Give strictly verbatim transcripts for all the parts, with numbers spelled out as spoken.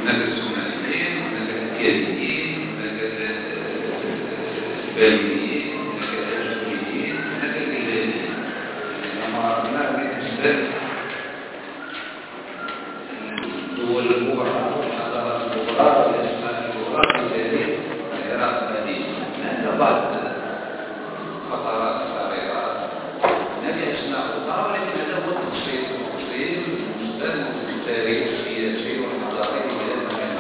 هناك السومريين، هناك الكيانيين، هناك البابليين، هناك الأشوريين، هناك الإلهيين. لما عرفنا بالنسبة الدول الكبرى والحضارات الكبرى والأسماء الكبرى مثل العراق القديم، هناك بعض خطرات صغيرة، هناك أسماء أخرى، ولكن هذا هو التفصيل التفصيل المستند التاريخ السياسي والحضاري للمكان.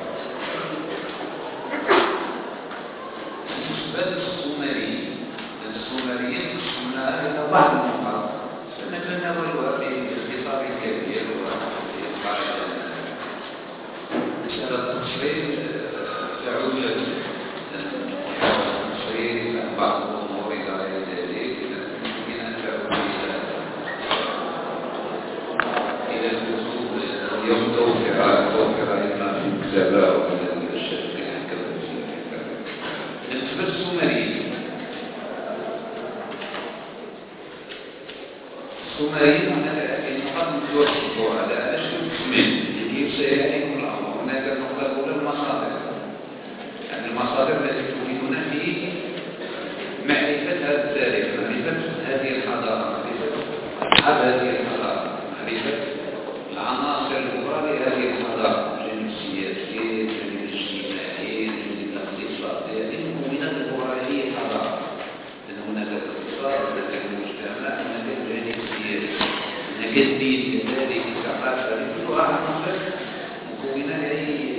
بالنسبة للسومريين، السومريين قسمناها إلى بعض النقاط سنتناولها باختصار كبير وبإطلاق مسألة التفصيل تعود التفصيل عن بعض الأمور إلى غير ذلك، يمكن أن تعود إلى الكتب اليوم توفر توفر إما في المكتبة أو من الشركة هكذا. بالنسبة للسومريين، السومريين هناك نقاط متوسطة على أشكال قسمين كيف سيعلم الأمر. هناك النقطة الأولى المصادر، يعني المصادر التي تفيدنا في معرفة هذا التاريخ، معرفة هذه الحضارة، معرفة أصحاب هذه الحضارة، معرفة العناصر الكبرى لهذه الحضارة، الجانب السياسي، الجانب الاجتماعي، الجانب الاقتصادي، هذه المكونات الكبرى لهذه الحضارة. لأن هناك الاقتصاد، هناك المجتمع، هناك الجانب السياسي، هناك الدين كذلك، الثقافة، كلها عناصر مكونة لهذه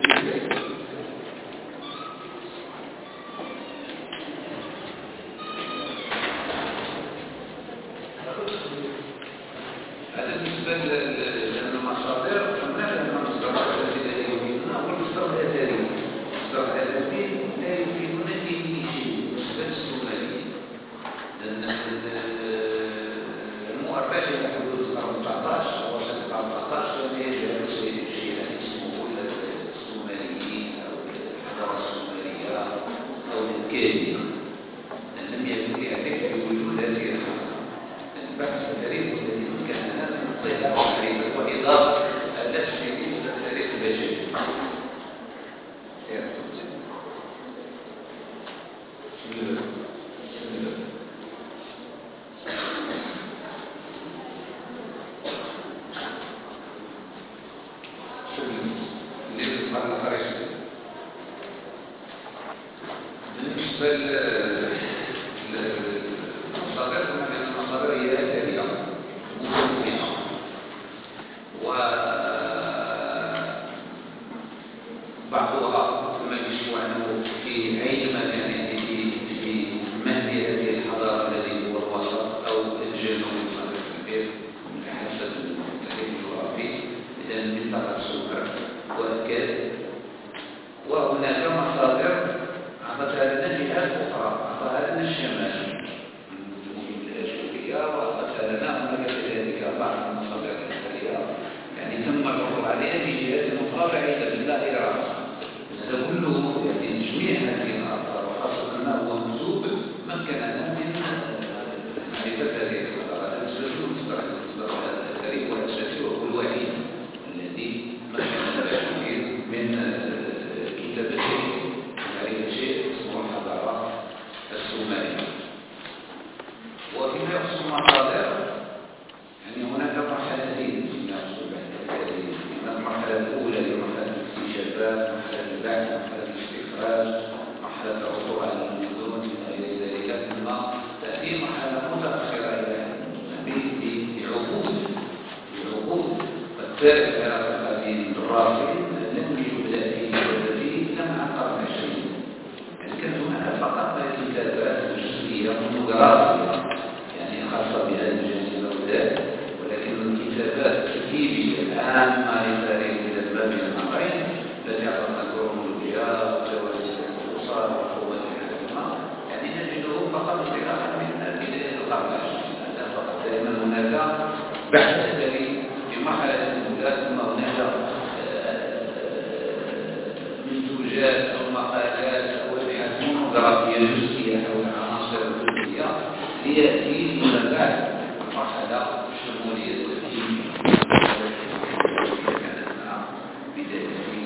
ليأتي إلى بعد مرحلة شمولية الدين كانت مع بداية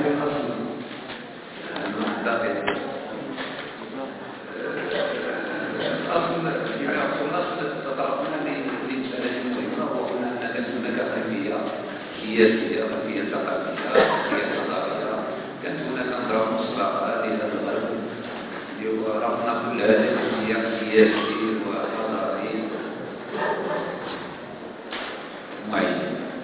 الأصل المعتقد الأصل يعني الأصل تطرقنا لمسألة مهمة وقلنا أن هناك خلفية سياسية خلفية ثقافية خلفية حضارية كانت هناك نظرة مسبقة لهذا الغرب ورغم كل هذا السياق سياسي وحضاري معين.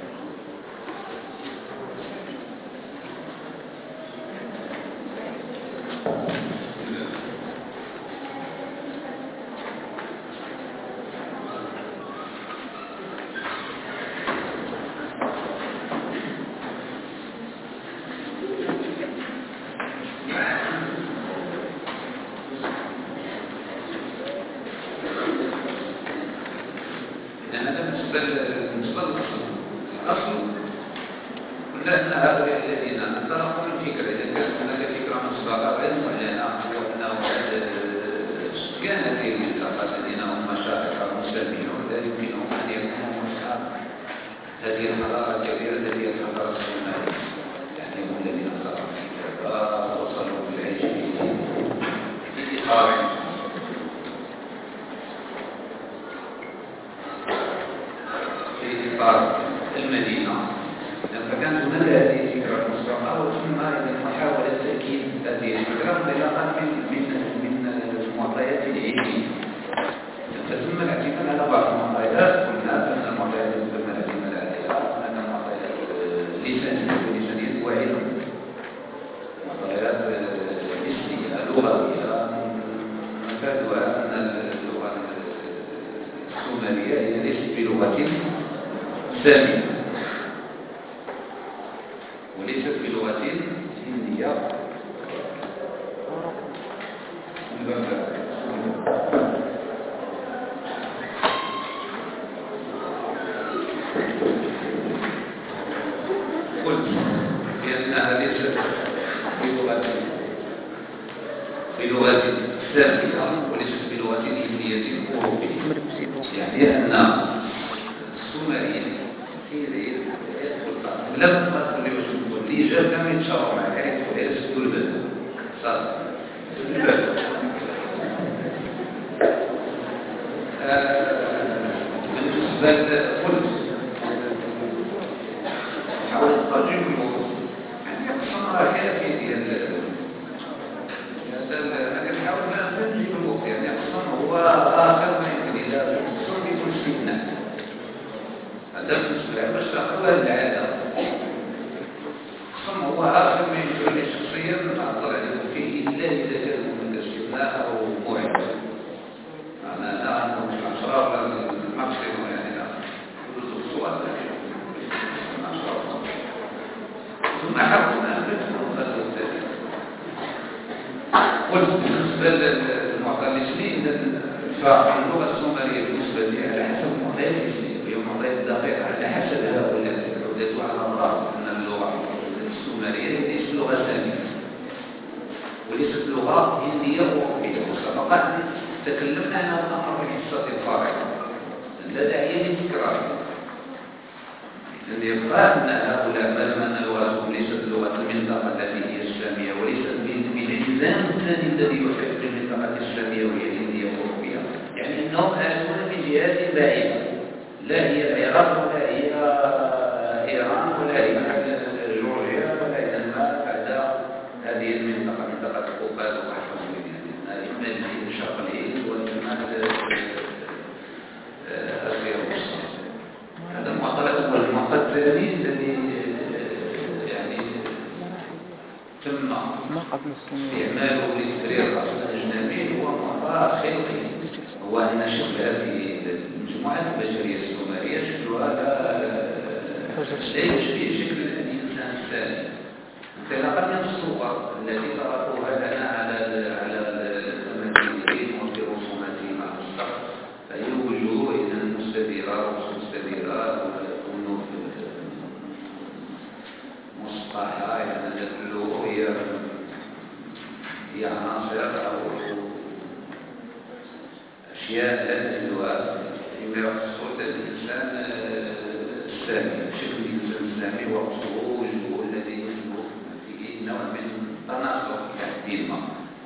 أشياء لا تزوى فيما يخص الإنسان السامي، شكل الإنسان السامي وأصله الذي يسلك فيه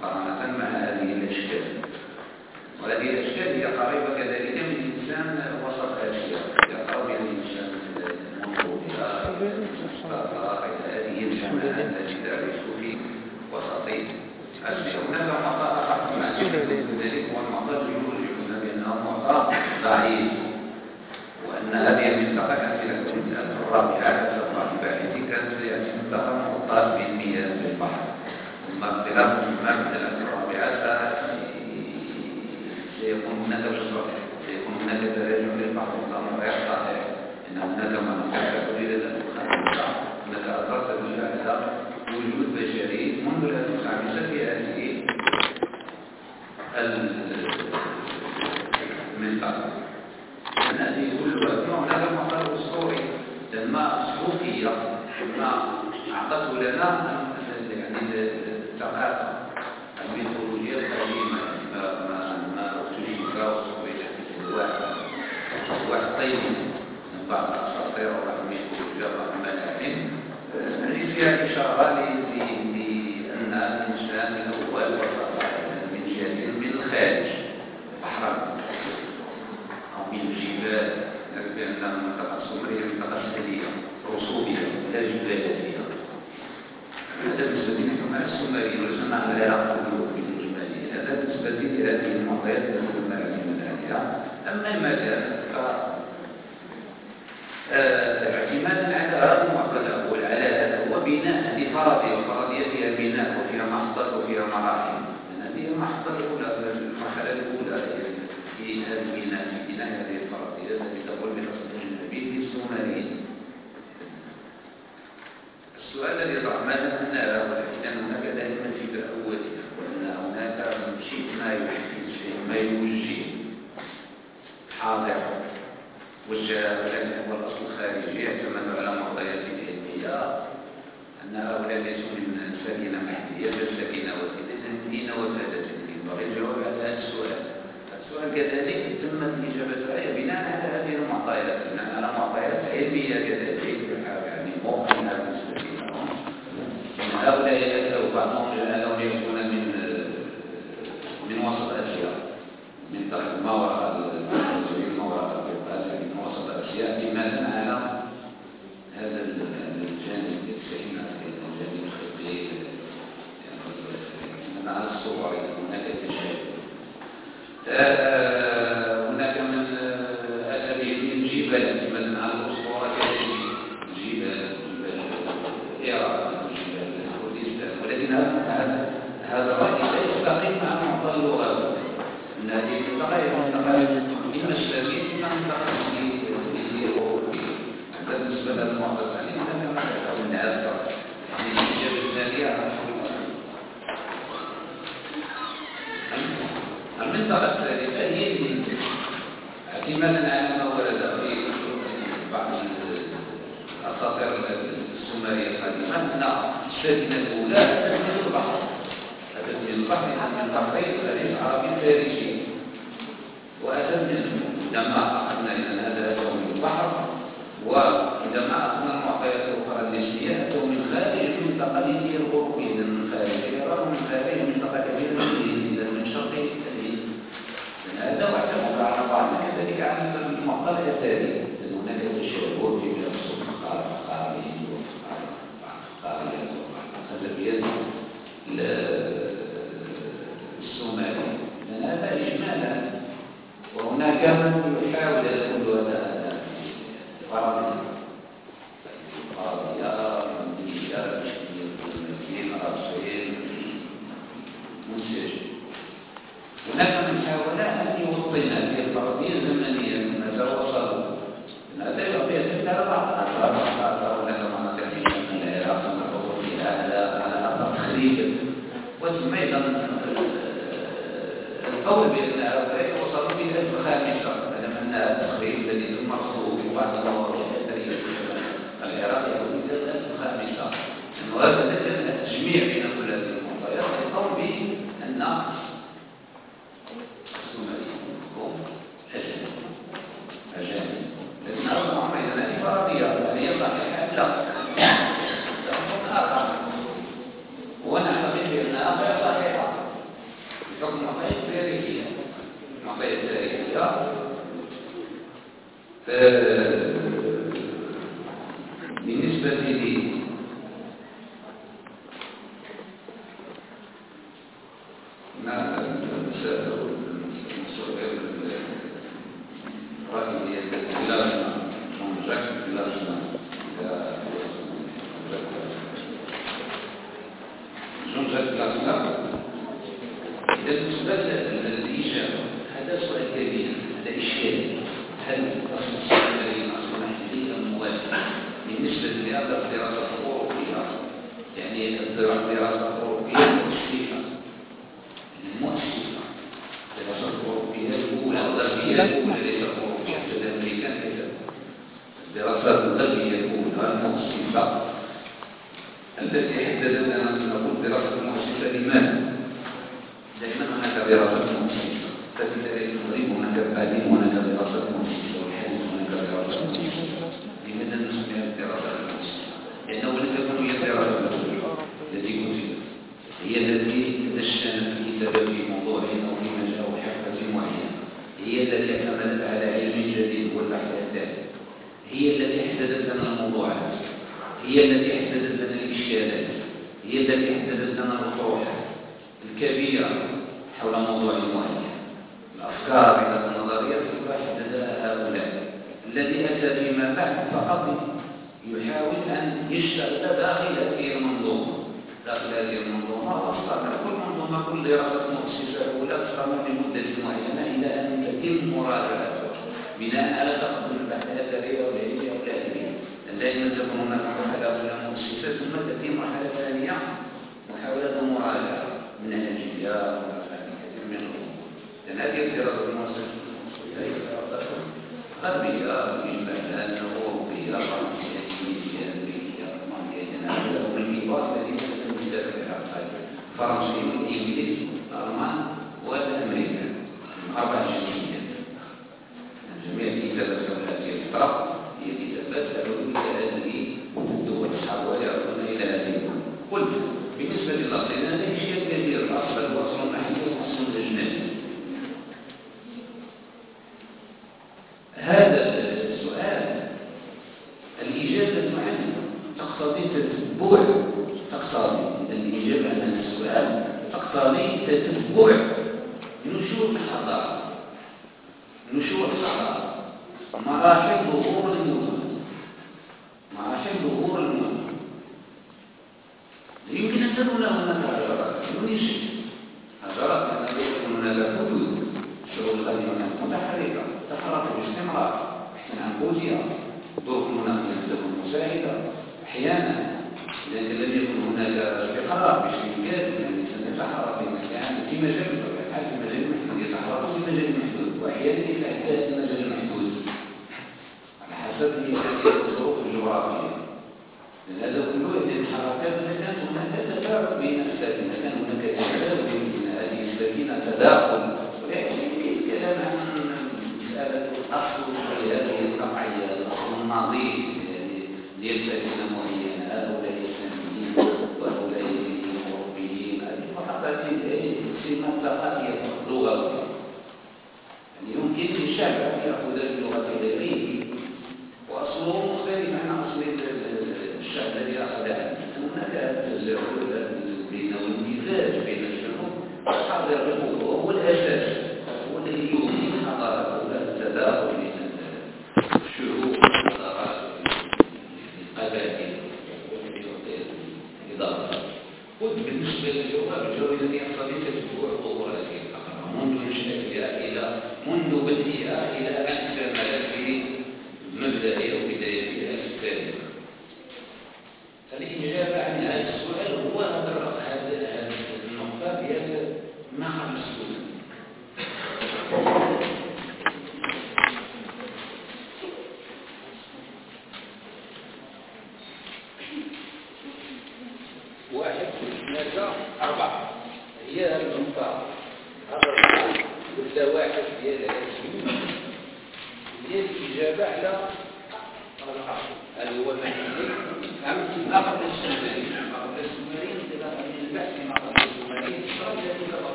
مقارنة مع هذه الأشكال. وهذه الأشكال هي قريبة كذلك من إنسان وسط آسيا، يقرب إلى الإنسان منطوبها إلى هذه الجماعة التي تعيش في وسط آسيا. هناك معطى آخر كذلك هو المعطى الجيولوجي، قلنا بأنه معطى ضعيف، وأن هذه المنطقة كانت في الألف الرابعة في الباحثين كانت يعني منطقة مغطاة بالمياه في البحر، ثم اختلاف الماء من الألف الرابعة سيكون هناك شطر، سيكون هناك تراجع للبحر، الأمر غير صحيح، إن هناك مناطق تؤدي إلى الألف الخامسة، هناك آثار تدل على وجود بشري منذ الألف الخامسة في هذه المنطقة. هذه كلها هناك المقال الأسطوري لما صوفية لما أعطته لنا يعني الثقافة الميثولوجية القديمة ما اكتشف وصورية في الواحد واحد طيب من بعض الأساطير والميثولوجيا والملاحم التي فيها إشارة لأن الإنسان الأول وصل من جهة من الخارج بحرا أو من الجبال، بأن المنطقة السومرية منطقة سهلية رسوبية لا جبالية. هذا بالنسبة لكم على السومريين ولسنا على العراق بالإجمالية. هذا بالنسبة لهذه المعطيات التي نعلم عليها. أما المجال فاعتمادا على هذا المعطى الأول على هذا هو بناء هذه فرضية، والفرضية فيها بناء وفيها محطة وفيها مراحل. هذه المحطة الأولى المرحلة الأولى في هذا البناء في بناء هذه الفرضية التي تقول بتصديق النبي في السومريين. السؤال الذي طرحناه أن ولكن هناك دائما فكرة أولية، وأن هناك شيء ما يحفز شيء ما يوجه حاضر وجه، ولكن هو الأصل الخارجي يعتمد على معطيات علمية أن هؤلاء ليسوا من سكينة محلية بل سكينة وسيلة وسادة. ينبغي الجواب على هذا السؤال. السؤال كذلك تمت الإجابة عليه بناء على هذه المعطيات، بناء على معطيات علمية كذلك يعني موقعها بالنسبة لهم. هؤلاء أو بعضهم لم يكون من من وسط آسيا، من طرف ما وراء الجزيرة ما وراء القوقاز، من وسط آسيا بناء على هذا الجانب السكينة، الجانب الخطي، من على الصور هناك تشابه. هناك من أساليب الجبال مثلا على الأسطورة الجبال إيران الجبال كردستان، ولكن هذا هذا الرأي لا يستقيم مع معطى اللغة. أن هذه المنطقة إما الشامية إما المنطقة الأوروبية. هذا بالنسبة للمعطى الثاني هناك أو الناس يعني الإجابة الثانية المنطقة الثالثة هي اعتمادا على ما ورد في بعض الأساطير السومرية القديمة أن السفينة الأولى أتت من البحر، أتت من البحر من البحرين الخليج العربي الفارسي، وأتت من لما أخذنا إلى هذا أتوا من البحر، وعندما أخذنا المعطيات الأخرى النسبية أتوا من خارج المنطقة الهندية الغربية، من خارج العراق ومن خارج منطقة كبيرة من الهند من شرق الهند. هذا واعتمد على بعض كذلك على المعطى الأثري، لأن هناك تشابه في الصوت القاري والقاريات والخلفيات السومري، لأن هذا إجمالا. وهناك من يحاول أن يقول هذا فرضية فرضية مبنية بشكل راسين منسجم. هناك من حاول أن يوطن هذه الفرضية زمنيا متى وصلوا. هذا يعطي على بعض الأثار، هناك مناطق في شمال العراق نقول فيها على على أثر تخريب، وثم أيضا القول بأن هؤلاء وصلوا في الألف الخامسة، لأن التخريب الذي ثم مرصوب في بعض المواضع الأثرية في شمال العراق يقول في الألف الخامسة. وهذا التجميع بين كل هذه المعطيات القول بأن السومريين هم أجانب أجانب، لكن هذا الأمر إذا هذه فرضية هل هي صحيحة؟ لا، لا آخر، ونعتقد بأنها غير صحيحة. بالنسبة لي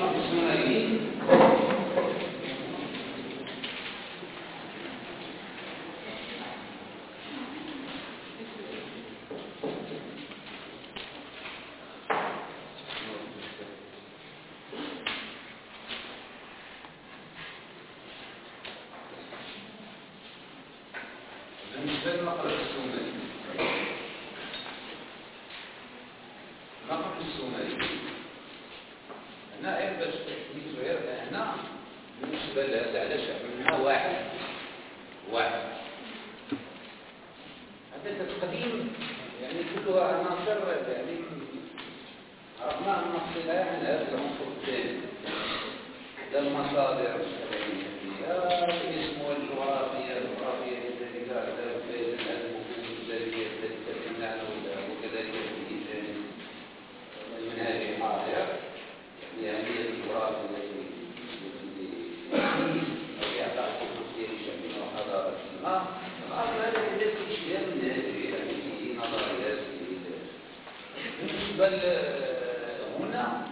المقر السومري بالنسبة للمقر السومري المقر السومري هنا غير باش تحديث غير هنا بالنسبة لهذا علاش منها واحد واحد هذا التقديم يعني كلها عناصر يعني عرفنا أن نفصلها عن هذا العنصر الثاني ده المصادر الاسم والجغرافيا الجغرافيا التي تعترف بها المفهوم التي تتكلم عنه وكذلك المنهاج الحاضر يعني الجغرافيا التي يعترف بها شأن وحضارة ما هذا يدرك اشياء من هذه يعني في نظريات بالنسبة هنا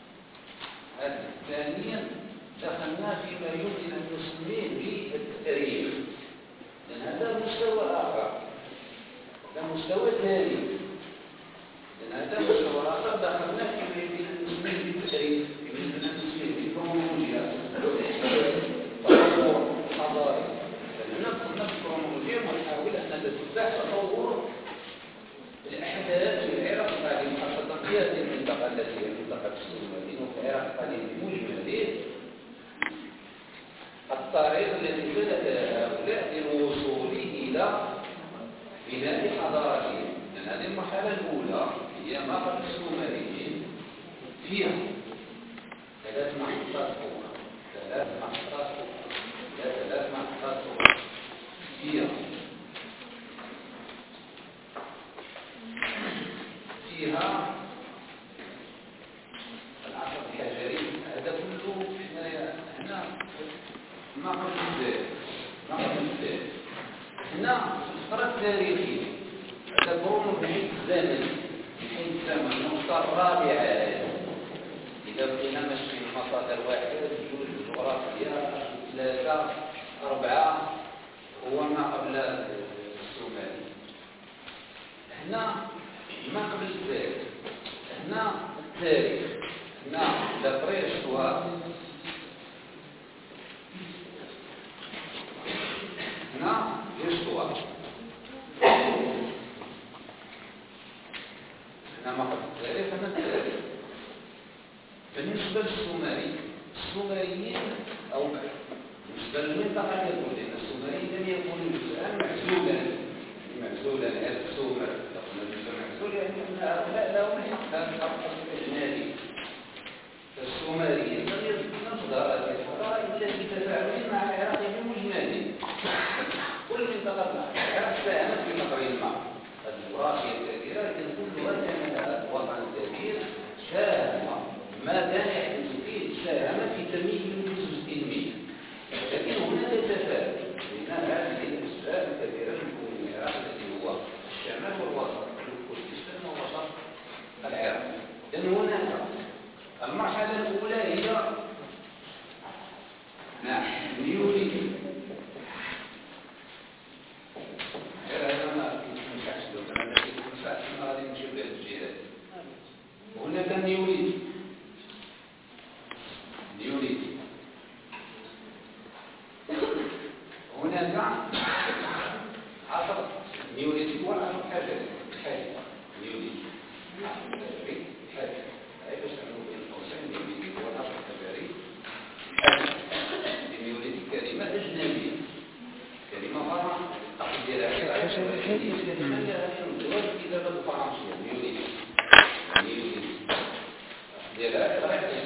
ثانيا دخلنا فيما يمكن أن نسميه بالتاريخ لأن هذا مستوى آخر هذا مستوى ثاني لأن هذا مستوى آخر دخلنا فيما يمكن أن نسميه بالتاريخ يمكن أن نسميه بالكرونولوجيا تطور حضاري لأننا قلنا بالكرونولوجيا ونحاول أن نتبع تطور الأحداث في العراق القديم خاصة في هذه المنطقة التي هي منطقة السومريين وفي العراق القديم بمجمله الطريق الذي سلك هؤلاء للوصول إلى بناء حضارتهم لأن هذه المرحلة الأولى هي ما قبل السومريين فيها ثلاث محطات أخرى ثلاث محطات أخرى ثلاث محطات أخرى فيها فيها العصر الحجري هذا كله هنا هنا ما قبل الزاد ما قبل الزاد هنا الفترة التاريخية هذا قرون من حيث الزمن من حيث الزمن النقطة الرابعة إذا بقينا ماشي في مصادر واحدة جوج جغرافية ثلاثة أربعة هو ما قبل السومري هنا ما قبل الزاد هنا التاريخ هنا لابريشتوار هنا ليشتوار هنا ما قبل التاريخ هنا التاريخ بالنسبة للسومري السومريين أو بالنسبة للمنطقة يقول إن السومريين لم يكونوا جزءا معزولا معزولا هذا السومر يعني أن هؤلاء لهم حق الإجمالي السومريين لم يصدر الحضارة إلا بتفاعل مع العراق بمجمله كل منطقة العراق ساهمت في نقر الماء الجغرافيا الكبيرة لكن كلها كان لها وطن كبير ساهم ما كان يحدث فيه ساهم في تمييز جزء منه لكن هناك تفاعل بين هذه الأسباب الكبيرة من العراق الذي هو الشمال والوسط العراق لأن هناك المرحلة الأولى هي نعم نيوليث هذا ما ينفعش لو كان هذا ينفع ما غادي نمشيو بهذه الجهات وهناك نيوليث نيوليث هناك عصر نيوليث هو العصر الحجري الحالي نيوليث الحجري الحالي هاي باش نعملوا بين قوسين نيوليث هو العصر الحجري الحالي النيوليث كلمة أجنبية كلمة فرع الأصل ديالها كلمة ندوات الكتابة الفرنسية نيوليث نيوليث ديالها فرنسية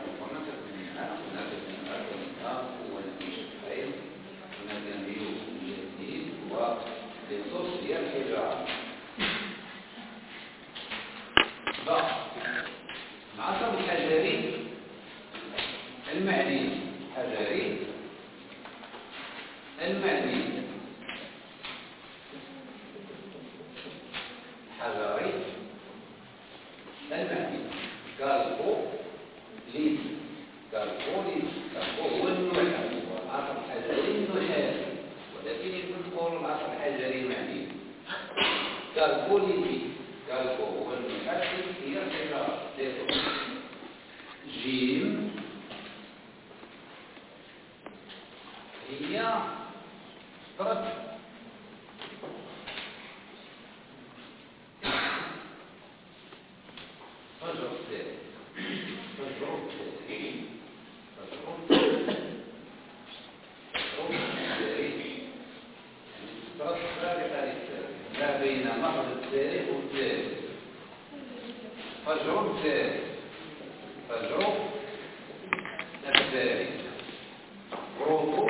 للصوص ديال الحجارة العصر الحجري المعدني حجري المعدني حجري المعدني قالوا ليث كالبوليس هو النحل والعصر الحجري النحاسي، ولكن يكون قول العصر الحجري معني كالبوليس كالبو هو النحاسي هي الحجارة. جيم هي فرد فجر التالي فجر التالي فجر التالي فرد سابقة للتالي ما بين مخرج التالي والتالي فجر التالي فجر التالي روتو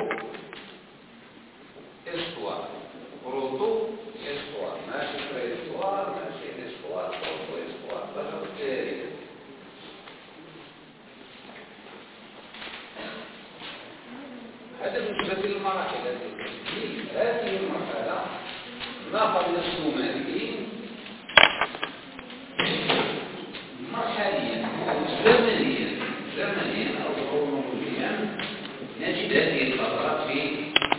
استوار روتو استوار ماشي في استوار ماشي استوار روتو استوار فجر التالي. هذا بالنسبة للمراحل هذه المرحلة ما قبل السومري مرحليا أو زمنيا زمنيا أو كرونولوجيا نجد هذه الفترات في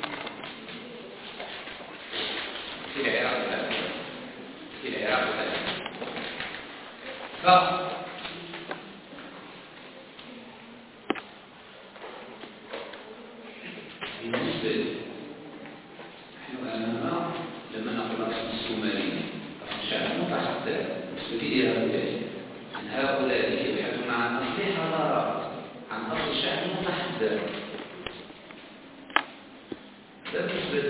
في العراق الآن في العراق الآن. ف بالنسبة نحن أمام لما نقرأ السومري الشعب متحدث مسؤولية هؤلاء أن هؤلاء يبحثون عن أصل حضارات عن أصل شعب متحدث. لا بالنسبة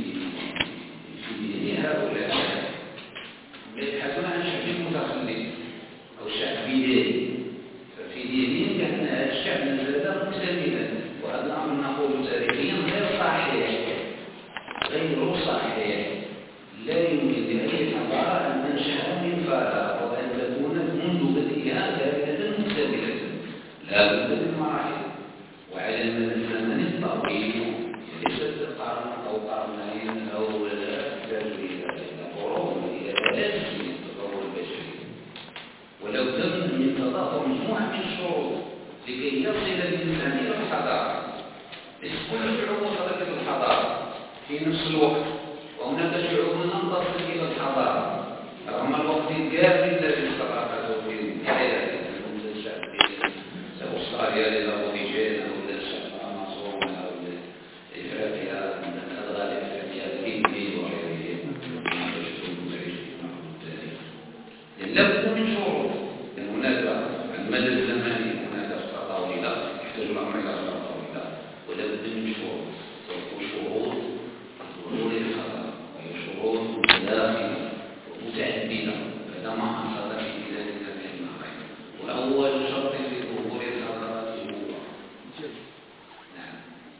في هؤلاء يبحثون عن شعب متخلف أو شعب بدائي. ففي دينهم كان هذا الشعب نزل مكتملا، وهذا الأمر نقول تاريخيا غير صحيح غير صحيح. لا يمكن لأي حضارة أن تنشأ من فراغ وأن تكون منذ بدئها كاملة مكتملة، لا بد من مراحل وعلى المدى الزمني الطويل، ليست قرن أو قرنين أو تحتاج إلى قرون إلى آلاف السنين التطور البشري، ولو تم من تضافر مجموعة من الشروط لكي يصل الإنسان إلى الحضارة. ليس كل شعوب وصلت إلى الحضارة في نفس الوقت، وهناك شعوب لم تصل إلى الحضارة رغم الوقت الكافي الذي استغرقته في حياته، مثل الشعب في أستراليا للأبوريجين أو الشعب الأمازون أو إفريقيا الأدغال الإفريقية الهندي وغيره ما تجدون تعيش. لابد من شروط، أن هناك المدى الزمني هناك فترة طويلة يحتاج الأمر إلى فترة طويلة، ولابد من شروط وشروط ظهور الخطر وهي شروط متداخلة ومتعددة. هذا ما حصل في بلاد النبي المعين. وأول شرط في ظهور الخطر هو نعم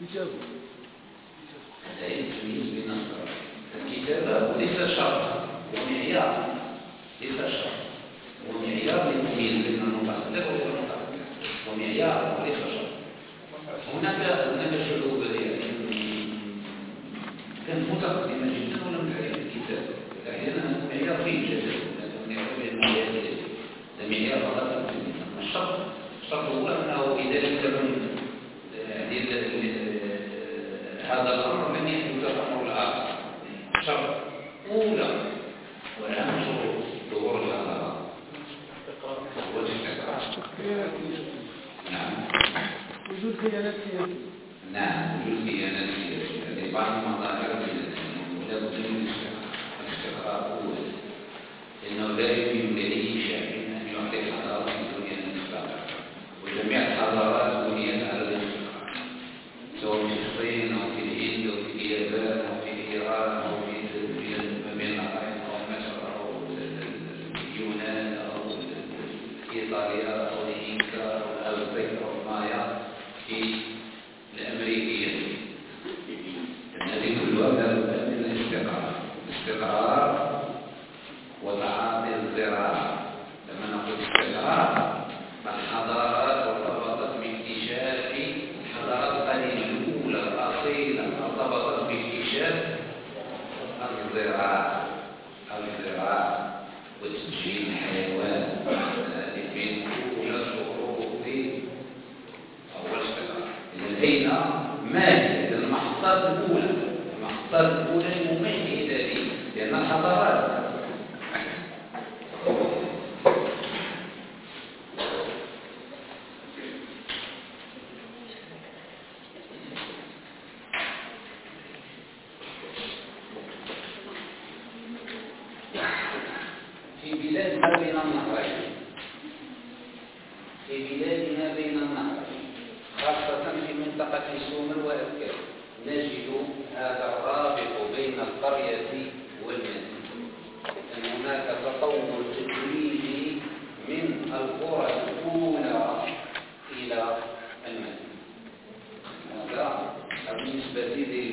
هذا يتميز بين الكتابة وليس شرط ومعيار، ليس شرط ومعيار يتميز بين المتقدم وغير المتقدم، ومعيار وليس شرط. هناك هناك شعوب كانت متقدمة جدا ولم تعرف الكتاب، أحيانا معيار فيه جدل ولكن يعتبر المعيار جديد. المعيار فقط الشرط الشرط هو أنه إذا لم يكن هذا الأمر لم يحدث الأمر الآخر. شرط أولى وأهم شروط ظهور الحضارة هو الاستقرار. نعم وجود خيانات سياسية. نعم وجود خيانات سياسية. هذه بعض المظاهر ولا بد من الاستقرار أول، لأنه لا يمكن لأي شعب أن يعطي حضارة في الدنيا الاستقرار، وجميع الحضارات بنيت على الاستقرار، سواء في الصين أو في الهند أو في اليابان أو في إيران أو في ما بين النهرين أو مصر أو اليونان أو إيطاليا أو الإنكا أو الأزتك أو المايا في الأمريكية. هذه كلها لابد من الاستقرار، الاستقرار وتعاطي الزراعة. لما نقول استقرار الحضارات والرباطات الملكية بين ما هي المحطات الأولى المحطات الأولى الممهدة لأن الحضارات في بلادنا بين النهرين في بلادنا بين النهرين خاصة في منطقة سومر وأبكار نجد هذا الرابط بين القرية والمدينة أن هناك تطور تدريجي من القرى الأولى إلى المدينة هذا بالنسبة لي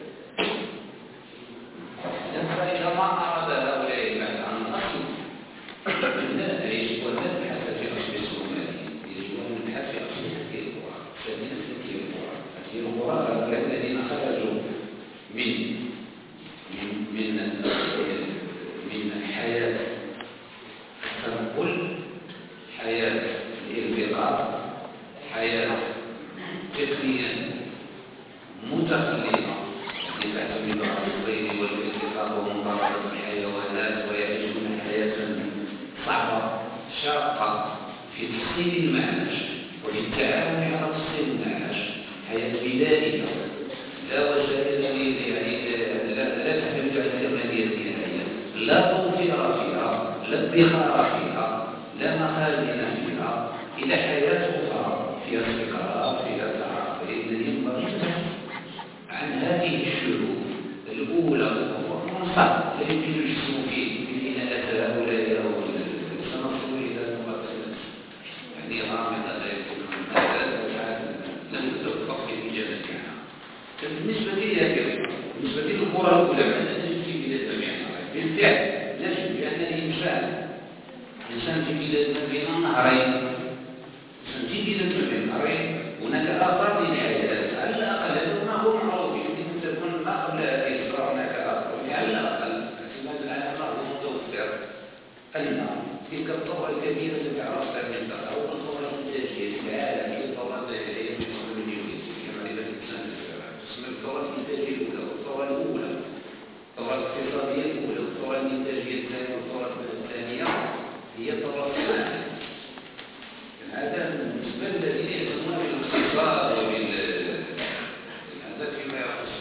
فإذا ما أراد هؤلاء الناس عن الأصل يجب أن نبحث في أصل السومالي يجب أن نبحث في أصل هذه القرى فمن هذه القرى هذه القرى الذين خرجوا من من من من حياة التنقل حياة الانضباط حياة تقنية متخلفة تعتمد على الصيد والالتقاط ومضاربة الحيوانات ويعيشون حياة صعبة شاقة في تحصيل المعاش وفي التعاون على تحصيل المعاش حياة بدائية لا وسائل يعني لا لا تعتمد على التقنية النهائية لا توفير فيها لا ادخار فيها لا مخازن فيها إلى حياة أخرى فيها استقرار فيها تعافي الذي ينبغي عن هذه الشعوب الأولى والمنصب لا يمكن الجسم فيه من أثر هؤلاء أو سنصل إلى المقصد يعني غامضة لا يمكن هذا لم تتوقف في إجابتها بالنسبة لي هكذا بالنسبة للقرى الأولى ماذا نجد في بلاد جميعنا بالفعل نجد بأن الإنسان إنسان في بلاد بين النهرين إنسان في بلاد بين النهرين هناك آثار للحياة على الأقل ما هو معروف يمكن أن تكون ما قبل هذه القرى هناك آثار على الأقل اعتماد العالم هو متوفر أن تلك الثورة الكبيرة التي عرفتها المنطقة هو الثورة الإنتاجية في العالم هي الثورة الداخلية في الكوميونيتي كما لبس الإنسان تسمى الثورة الإنتاجية الأولى والثورة الأولى الثورة الاقتصادية الأولى والثورة الإنتاجية الثانية والثورة الثانية هي الثورة الصناعية هذا بالنسبة للذين يهتمون بالاقتصاد وبال هذا فيما يخص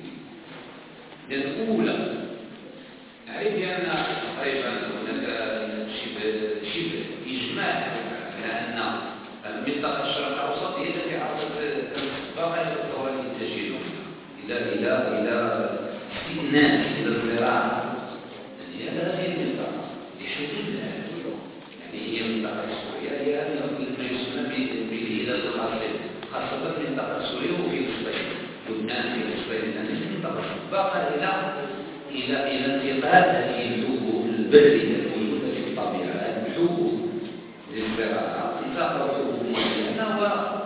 الأولى أعرف بأن تقريبا هناك شبه شبه إجماع على أن المنطقة الشرق الأوسط هي التي عرضت تنسبها إلى الثورة الإنتاجية إلى إلى إلى استئناس إلى الزراعة يعني هذه المنطقة لحدودها يعني هي منطقة سوريا هي ما يسمى بالهلال الخاصي خاصة في منطقة سوريا وفي الصين لبنان في الصين هذه المنطقة باقى إلى إلى إلى انتقال هذه الحبوب البرية الموجودة في الطبيعة الحبوب للزراعة انتقلوا حبوب معينة و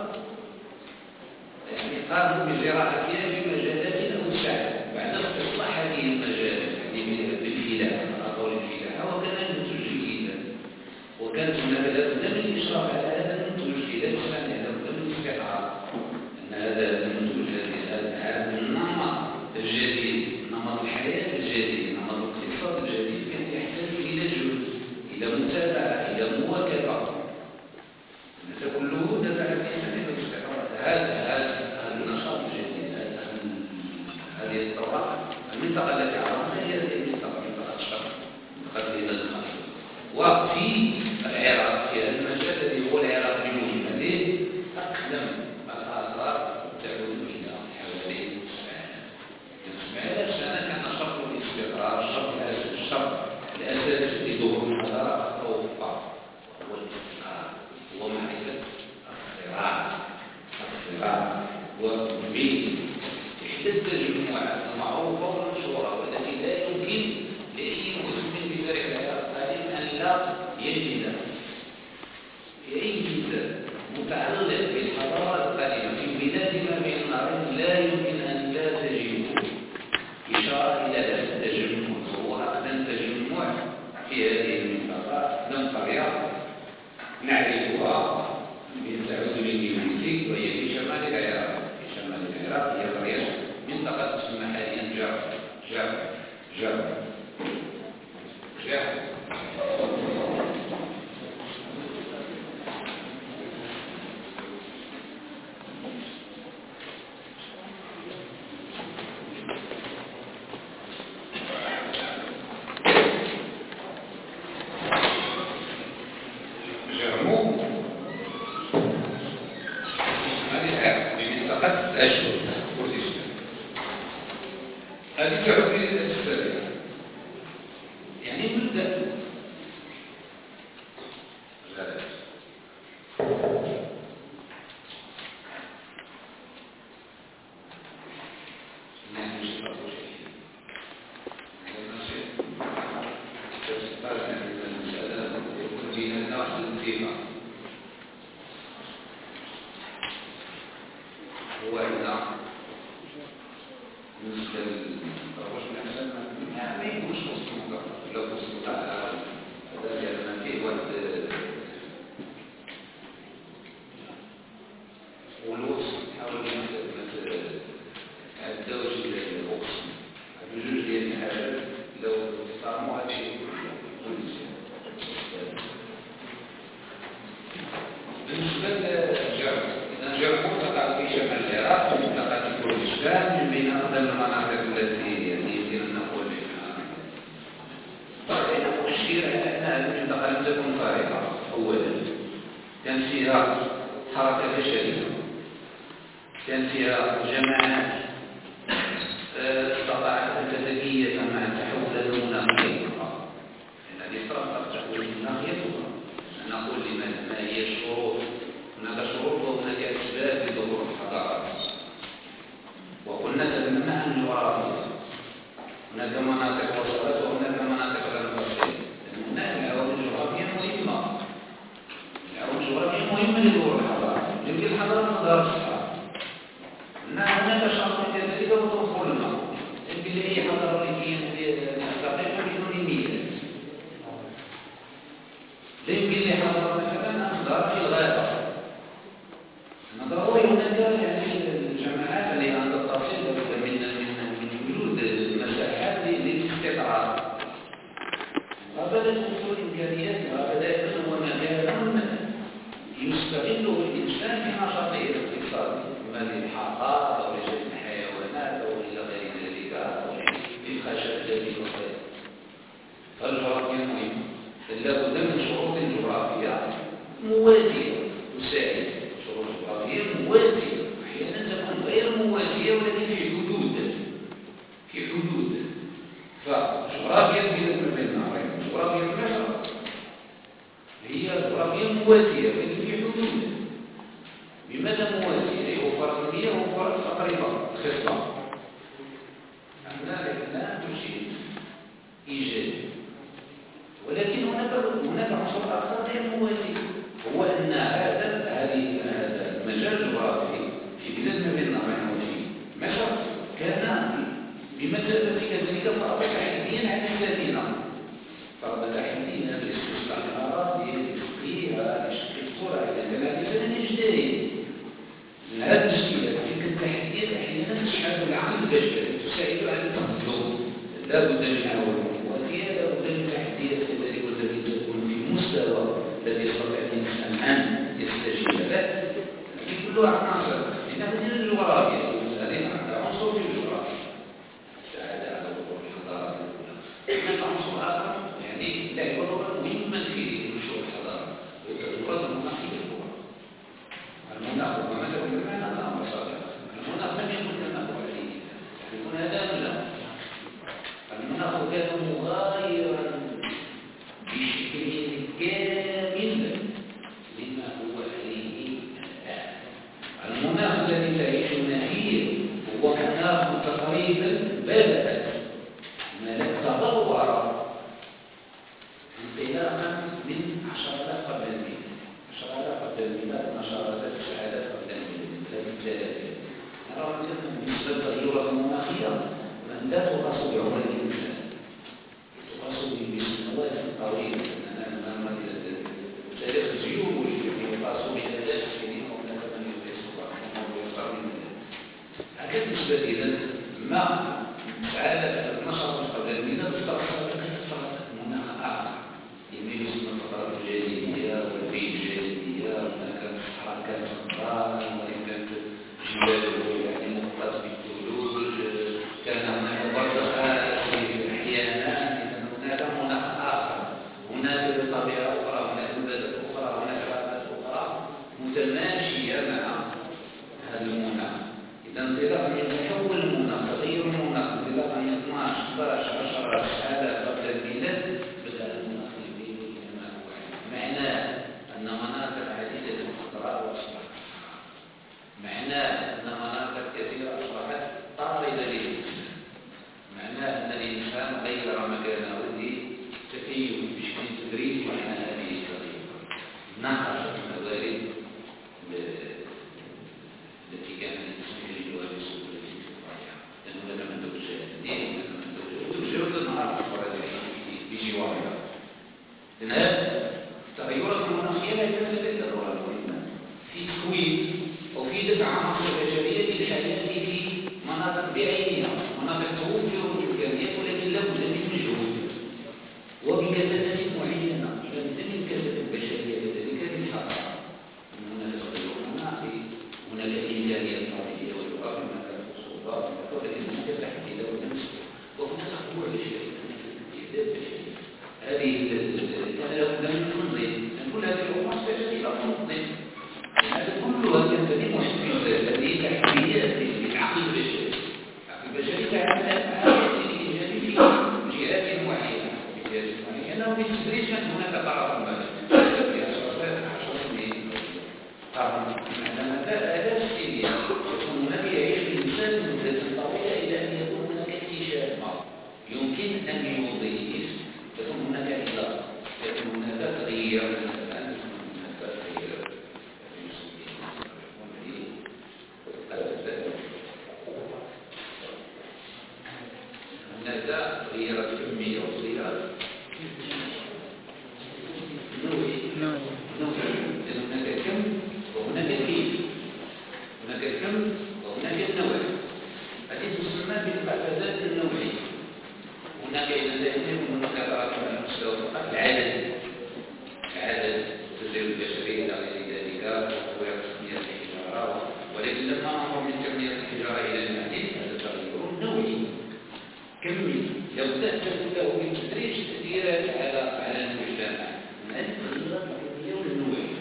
يعني قاموا بزراعتها في مجالات أوسع بعد استصلاح هذه المجالات يعني بالفلاحة أو الفلاحة وكان المنتج جيدا وكانت هناك لابد من الإشراف على هذا المنتج في ذلك الثانية لابد من الاستقرار أن هذا المنتج هذا النمط الجديد نمط الحياة الجديد نمط الاقتصاد الجديد كان يحتاج إلى جهد إلى متابعة إلى مواكبة هذا كله دفع الإنسان إلى الاستقرار هذا هذا النشاط الجديد هذه الثورة المنطقة التي عرفنا هي هذه المنطقة منطقة الشرق منطقة الهلال الخاصي وفي العراق في هذا المجال الذي هو العراق بمجمله هذه أقدم الآثار تعود إلى حوالي سبعين سنة كان شرط الاستقرار الشرط الشرط الأساس لظهور الحضارة أوروبا هو الاستقرار هو معرفة الصراع الصراع وبين إحدى التجمعات المعروفة والمشهورة والتي لا يمكن لأي مسلم في تاريخ العراق أن لا يجد أي كتاب متعلق بالحضارة القديمة في بلادنا بين النهرين لا يمكن أن لا تجده إشارة إلى هذا التجمع هو أقدم تجمع في هذه المنطقة أقدم قرية نعرفها تعود من دمشق وهي في شمال العراق هذه تعود للسبب يعني نبدأ انطلاقا من تحول المناخ تغير المناخ انطلاقا من عناصر البشرية للحياة في مناطق بعينها، مناطق توفر الإمكانيات ولكن لابد من مجهود وبكثافة معينة. لابد من كثافة البشرية كذلك للحرارة. هناك تغير مناخي، هناك إمكانيات طبيعية والجغرافية، هناك الخصوصات، ولكن هناك تحديد ونفس، وهناك قوة بشرية، هناك استعداد بشري. هذه كان لابد من تنظيم. كل هذه الأمور تحتاج إلى تنظيم. هذا كلها تنتمي محفزات، هذه تحديات للعقل البشري. العقل البشري تعمل أفعال الإيجاد في جهات معينة، في جهات معينة، وبالتدريج كان هناك طرف ما في عشرات عشر سنين. طبعا عندما هذا الشيء يكون هناك يعيش الإنسان مدة طويلة إلى أن يكون هناك اكتشاف يمكن أن يضيف، يكون هناك إطلاق، يكون هناك تغيير الإنسان، هناك تغيير هناك تغييرات كمية وصغيرة نوعي نوعي هناك كم وهناك كيف، هناك كم وهناك النوع. هذه تسمى بالقفزات النوعية. هناك إذا ذهبنا هناك تراكم على مستوى فقط العدد العدد تزيد البشرية إلى غير ذلك ويقسمية الحجارة، ولكن لما نمر من كمية الحجارة إلى المعدن هذا تغير نوعي كمي لابد أن تكون له بالتدريج تأثيرات على على المجتمع. هذه التغييرات الكمية والنوعية.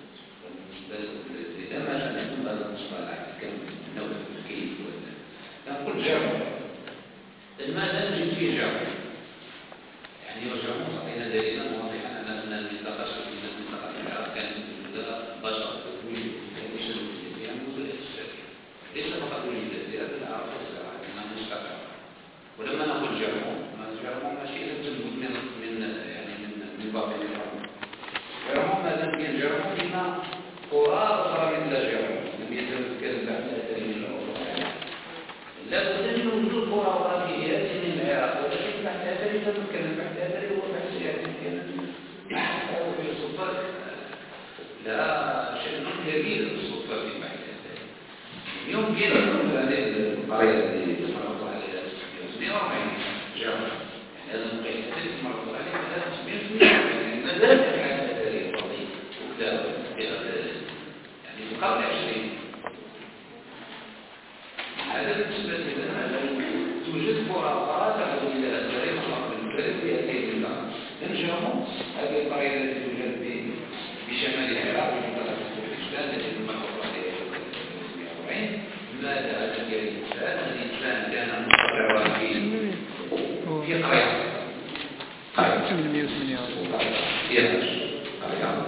إذا ما نكون هذا المصطلح كم نوع كيف نقول جرم الماذا نجد فيه جرم، يعني الجرم صحيح دليلا واضحا أن المنطقة الشرقية منطقة العراق كانت موجودة بشر وجود ليس موجود فيها منذ الأساسية، ليس فقط وجود في هذا العراق والزراعة إنها مستقرة. ولما نقول جرم ما الجرم ماشي تنبت من من يعني من من باب الجرم. جرم ماذا هي الجرم فيما قرى أخرى مثل جرم لم يتمكن بعد أثرين الأخرى. لا بد من وجود قرى وافيات من العراق، ولكن بعد ذلك تمكن بعد ذلك هو بحث يعني أو في السلطات لا شأن كبير السلطات في بعد ذلك. يمكن هذه القرية التي تمرض عليها اثنين وأربعين جامعة، يعني هذا المقيم الذي تمرض عليها ثلاثة وسبعين يعني ما زالت الحالة هذه القضية وكذا يعني قبل عشرين. هذا بالنسبة لنا توجد قرى أخرى تعود إلى أسرائيل خاصة بالمدرب في هذه البلاد. ننجم هذه القرية التي توجد بشمال العراق ومنطقة كردستان التي تمرض عليها اثنين وأربعين. ماذا أتى بها الإنسان؟ الإنسان كان مستقرا في في قرية قرية ثمانمائة وثمانية قرية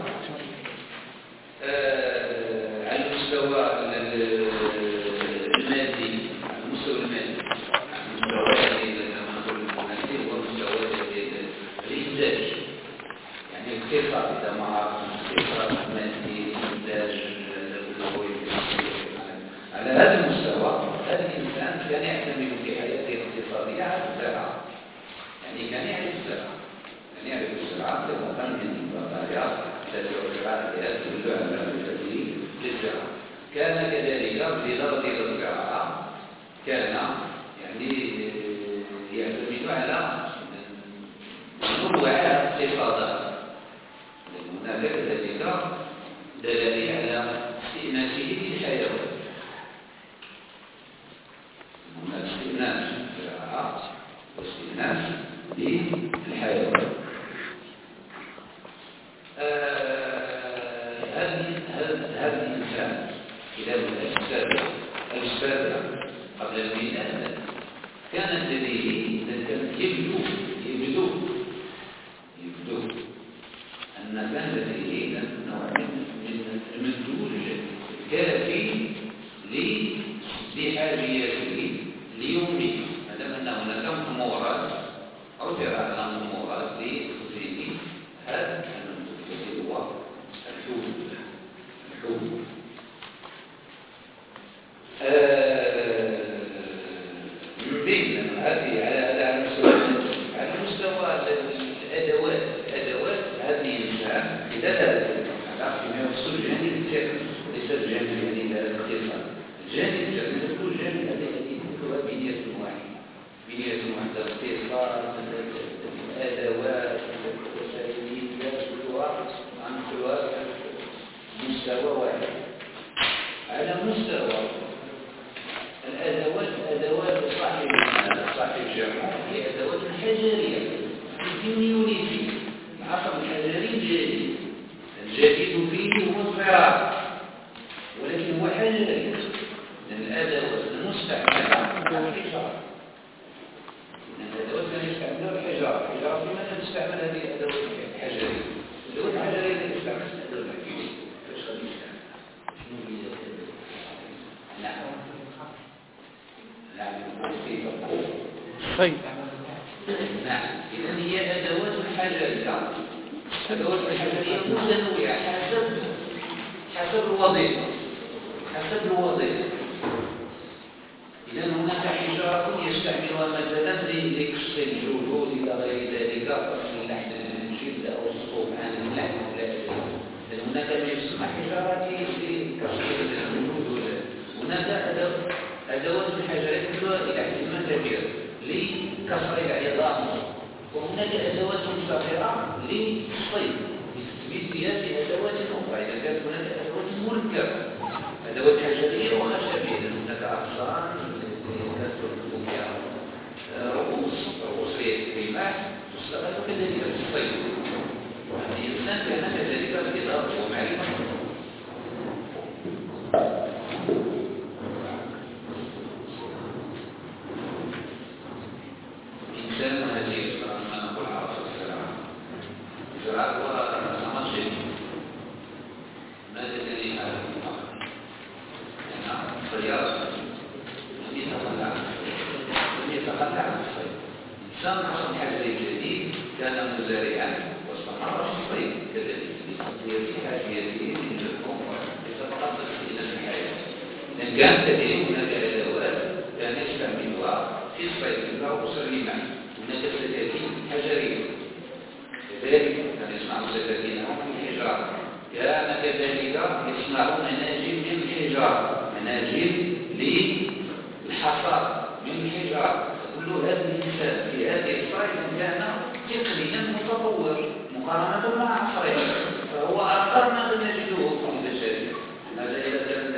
على المستوى المادي، على المستوى المادي، على المستوى الذي لما نقول المادي هو المستوى الإنتاج، يعني الاقتصاد. إذا ما عرفنا الاقتصاد المادي الإنتاج على هذا المستوى، هذا الإنسان كان يعتمد في حياته الاقتصادية على الزراعة، يعني كان يعرف الزراعة، كان يعرف الزراعة طبقا من البقايا التي أرجعت بها كلها من التدريب للزراعة. كان كذلك بضغط الزراعة كان يعني يعتمد على نوع اقتصادات، هناك كذلك دلالة على استئناسه للحيوان. هناك استئناس للزراعة واستئناس للحيوان. هذا الإنسان إذا الأجساد الأجساد قبل الميلاد كانت لديه يبدو يبدو يبدو أن كان لديه نوع من المنتوج كافي لحاجياته ليومه، ما دام أن هناك ممورات أو ترى ممورات لتخزين هذا المنتوج الذي هو الحوت. الحوت من بين هذه على المستوى على مستوى الأدوات الأدوات هذه الإنسان إذا ذهبت فيما يخص الجانب التقني وليس الجانب يعني الاقتصادي. مستعملة الحجارة. إن الأدوات التي يستعملها الحجارة، الحجارة لماذا تستعمل هذه الأدوات الحجرية؟ الأدوات الحجرية التي تستعمل الأدوات الحجرية كيفاش غادي يستعمل؟ شنو هي الأدوات؟ نعم نعم كيف تقول؟ طيب نعم إذا هي أدوات حجرية. الأدوات الحجرية متنوعة حسب حسب الوظيفة حسب الوظيفة. إذا هناك حجارة يستعملها مثلا لكسر الجلود إلى غير ذلك، تصل لحم الجلد أو الصوف عن اللحم ولا ذلك. هناك ما يسمى حجارات لكسر الجلود. هناك أدوات الحجرية كلها إلى حد ما كبير لكسر العظام، وهناك أدوات صغيرة للصيد بزيادة أدوات أخرى. إذا كانت هناك أدوات مركبة، أدوات حجرية وخشبية، هناك أغصان تركب بها رؤوس رؤوس الرماح تستغل كذلك للصيد. الإنسان كان كذلك بإضافة ومعرفة. إنسان هذه ما نقول على السلام جرات ولا نمط شيء ماذا الذي هذا أنا سيارة يتخلى يتخلى عن الصيد. إنسان حصل حجري جديد كان مزارعا واستمر في الصيد كذلك لتقضية حاجيته من الكفر لتتقدم إلى الحياة. لأن كان كثير هناك أدوات كان يستعملها في الصيد كرؤوس الرماح. هناك سكاكين حجرية كذلك كان يصنع سكاكينهم من الحجارة. كان كذلك يصنع مناجل من الحجارة، مناجل للحصاد من الحجارة. كل هذا الإنسان في هذه الصيد كان تقنيا متطور مقارنة مع عصره، فهو أقل ما نجده في البشرية. ماذا إذا كان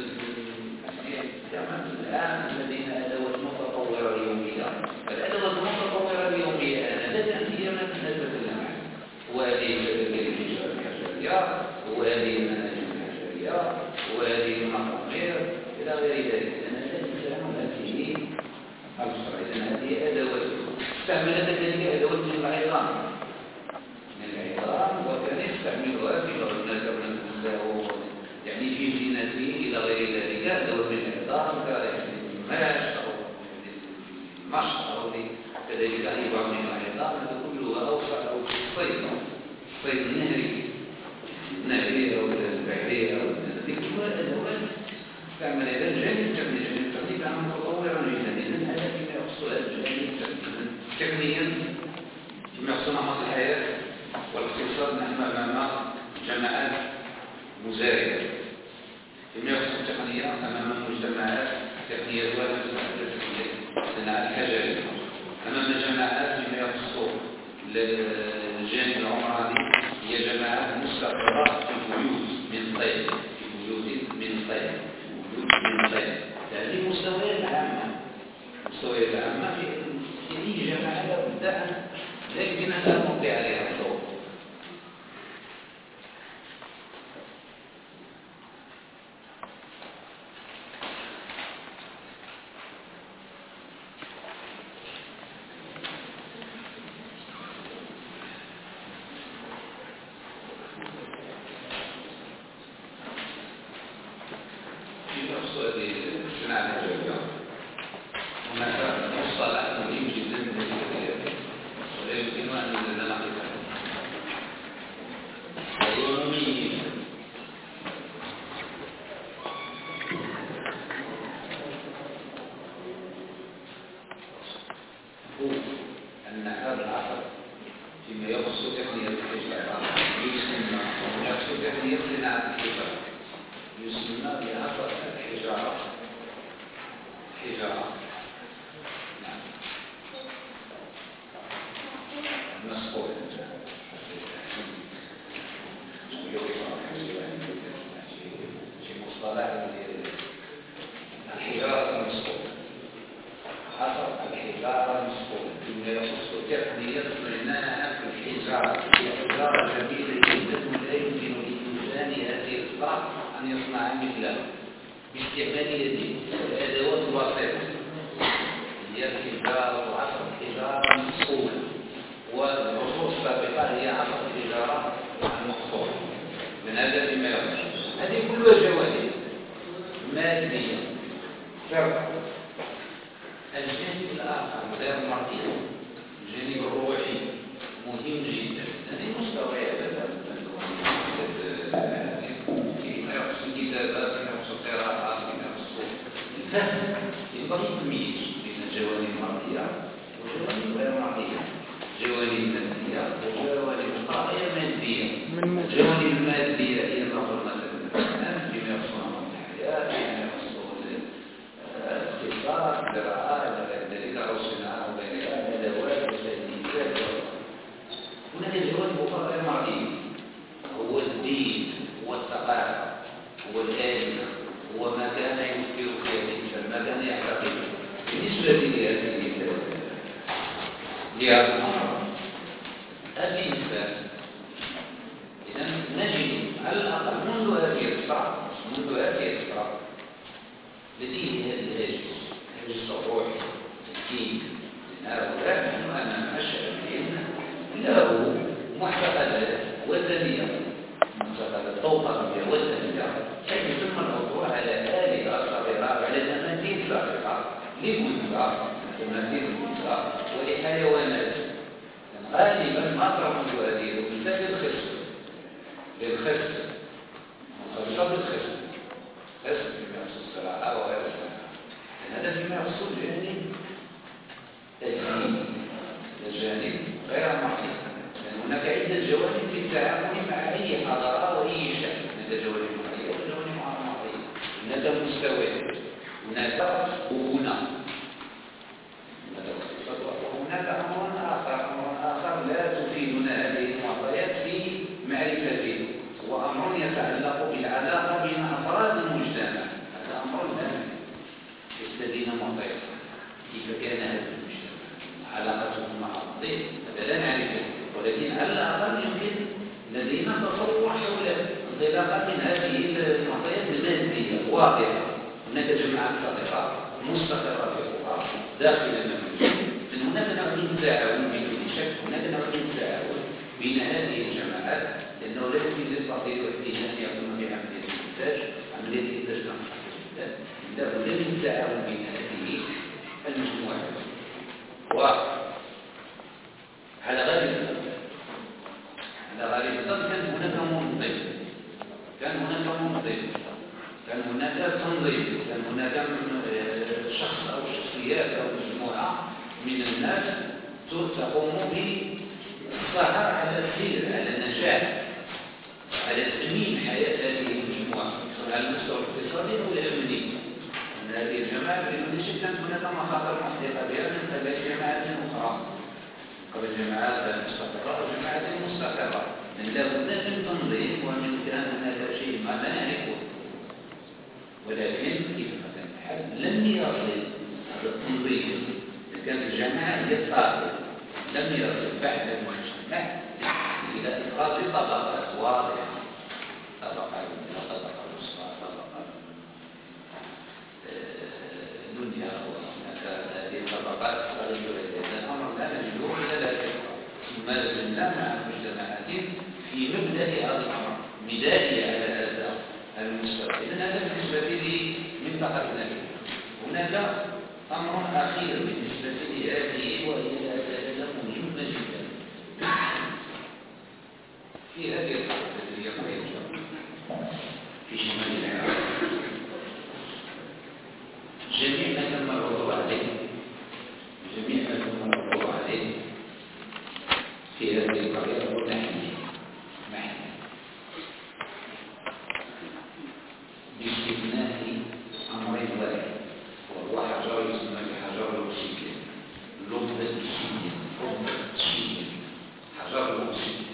كما الآن الذين أدوات متطورة اليومية، الأدوات المتطورة اليومية آنذاك هي ما نتكلم عنها، وهذه الحجارة الحجرية وهذه المناجم الحجرية وهذه المقامير إلى غير ذلك. لأن الإنسان هذه الصورة. إذن هذه أدوات استعملت كذلك أدوات من العظام من العظام وكان يستعملها في هناك من يعني في زينته إلى غير ذلك أدوات من العظام كالماش أو المشط أو كذلك أي بعض من العظام. هذا كلها أوصى أو الصيد الصيد النهري النهري أو البحرية أو هذه كلها أدوات تعمل إلى الجانب التقني. الجانب التقني كان متطورا جدا. إذن هذا فيما يخص هذا الجانب تقنيا فيما يخص نمط الحياة والاقتصاد. نحن أمام جماعات مزارعة. فيما يخص التقنية أمام مجتمعات تقنية ولا صناعة الحجرية. أمام جماعات فيما يخص الجانب العمراني هي جماعات مستقرة في بيوت من طين في بيوت من طين من طين. هذه المستويات العامة. المستويات العامة في أي جماعة لابد أن لا يمكن أن نلقي عليها الضوء. باستعمال يديه الأدوات الواسطة هي الحجارة وعصر الحجارة المسؤولة والعصور السابقة هي عصر الحجارة المقصورة من هذا فيما يخرج هذه كلها جوانب مادية فرق الجانب الآخر غير مرئي الجانب الروحي مهم جدا هذه مستويات فيما يخص الكتابات فيما يخص القراءات فيما يخص الفهم ينبغي التمييز بين الجوانب المرئية والجوانب غير مرئية جوانب مادية وجوانب أخرى غير مادية الجوانب المادية هي النظر مثلا فيما يخص نمط الحياة فيما يخص الاختصار القراءة إلى ذلك أو الصناعة وغيرها الأدوات والتجهيزات هناك جوانب أخرى غير مرئية هو الدين هو الثقافة هو الآلة هو ما كان يفكر فيه الإنسان ما كان يعتقد بالنسبة لهذه لهذا الأمر الإنسان إذا نجد على الأقل منذ هذه الفترة منذ هذه الفترة لديه هذا الهاجس الهاجس الروحي الدين هؤلاء نحن أمام الشافعيين له معتقدات وثنية معتقدات توقيفية وثنية حيث ثم العثور على آلهة صغيرة على تماثيل صغيرة لبنى تماثيل بنى ولحيوانات غالبا ما ترمز هذه البنى للخصم للخصم مخصصة بالخصم خصم فيما يخص الصراحة وغير الصراحة هذا فيما يخص الجانب الديني الجانب غير مرئي لأن هناك عدة جوانب في التعامل مع أي حضارة وأي شعب هناك جوانب مرئية وجوانب غير مرئية هناك مستويات هناك بنى وهناك أمر آخر أمر آخر لا تفيدنا هذه المعطيات في معرفته هو أمر يتعلق بالعلاقة بين أفراد المجتمع هذا أمر هام يستدين معطيات كيف كان هذا المجتمع علاقتهم مع الضيف هذا لا نعرفه ولكن على الأقل يمكن لدينا تصور حول انطلاقا من هذه المعطيات المادية واضحة هناك جماعات صغيرة مستقرة في القرى داخل المملكة من هناك نوع من التعاون بدون شك هناك نوع من التعاون بين هذه الجماعات لأنه لا يمكن للفقير والاحتياج أن يقوم بعملية الإنتاج عملية الإنتاج نقص لا بد من التعاون بين هذه المجموعات وعلى غالب الأمر على غالب الأمر كان هناك منظم كان هناك منظم كان هناك تنظيم كان هناك شخص أو شخصيات أو مجموعة من الناس تقوم بالسهر على السير على النجاح على تأمين حياة هذه المجموعة على المستوى الاقتصادي أو الأمني أن هذه الجماعات بدون شك كانت هناك مخاطر محيطة بها من قبل جماعات أخرى قبل جماعات مستقرة أو جماعات مستقرة من لابد من تنظيم ومن كان هذا شيء ما لا نعرفه ولكن كيف كان الحال لم يصل هذا التنظيم كانت الجماعة هي الطاقة لم يصل بعد المجتمع إلى إفراز طبقات واضحة طبقات من طبقة الوسطى طبقة دنيا وهناك هذه الطبقات غير هذا الأمر لا نجده إلا ذلك ثم زلنا مع مجتمعات في مبدأ هذا الأمر بداية على هذا المستوى إذن هذا بالنسبة لمنطقتنا هناك أمر أخير بالنسبة لهذه وهي أسئلة مهمة جدا في هذه الحلقة التي يقول في شمال العراق جميع ما تم الوضوء عليه جميع ما تم الوضوء عليه في هذه القضية والنحن نحن باستثناء أمرين واحد وهو حجر يسمى بحجر الأوبسيديان لبة الأوبسيديان لبة الأوبسيديان حجر الأوبسيديان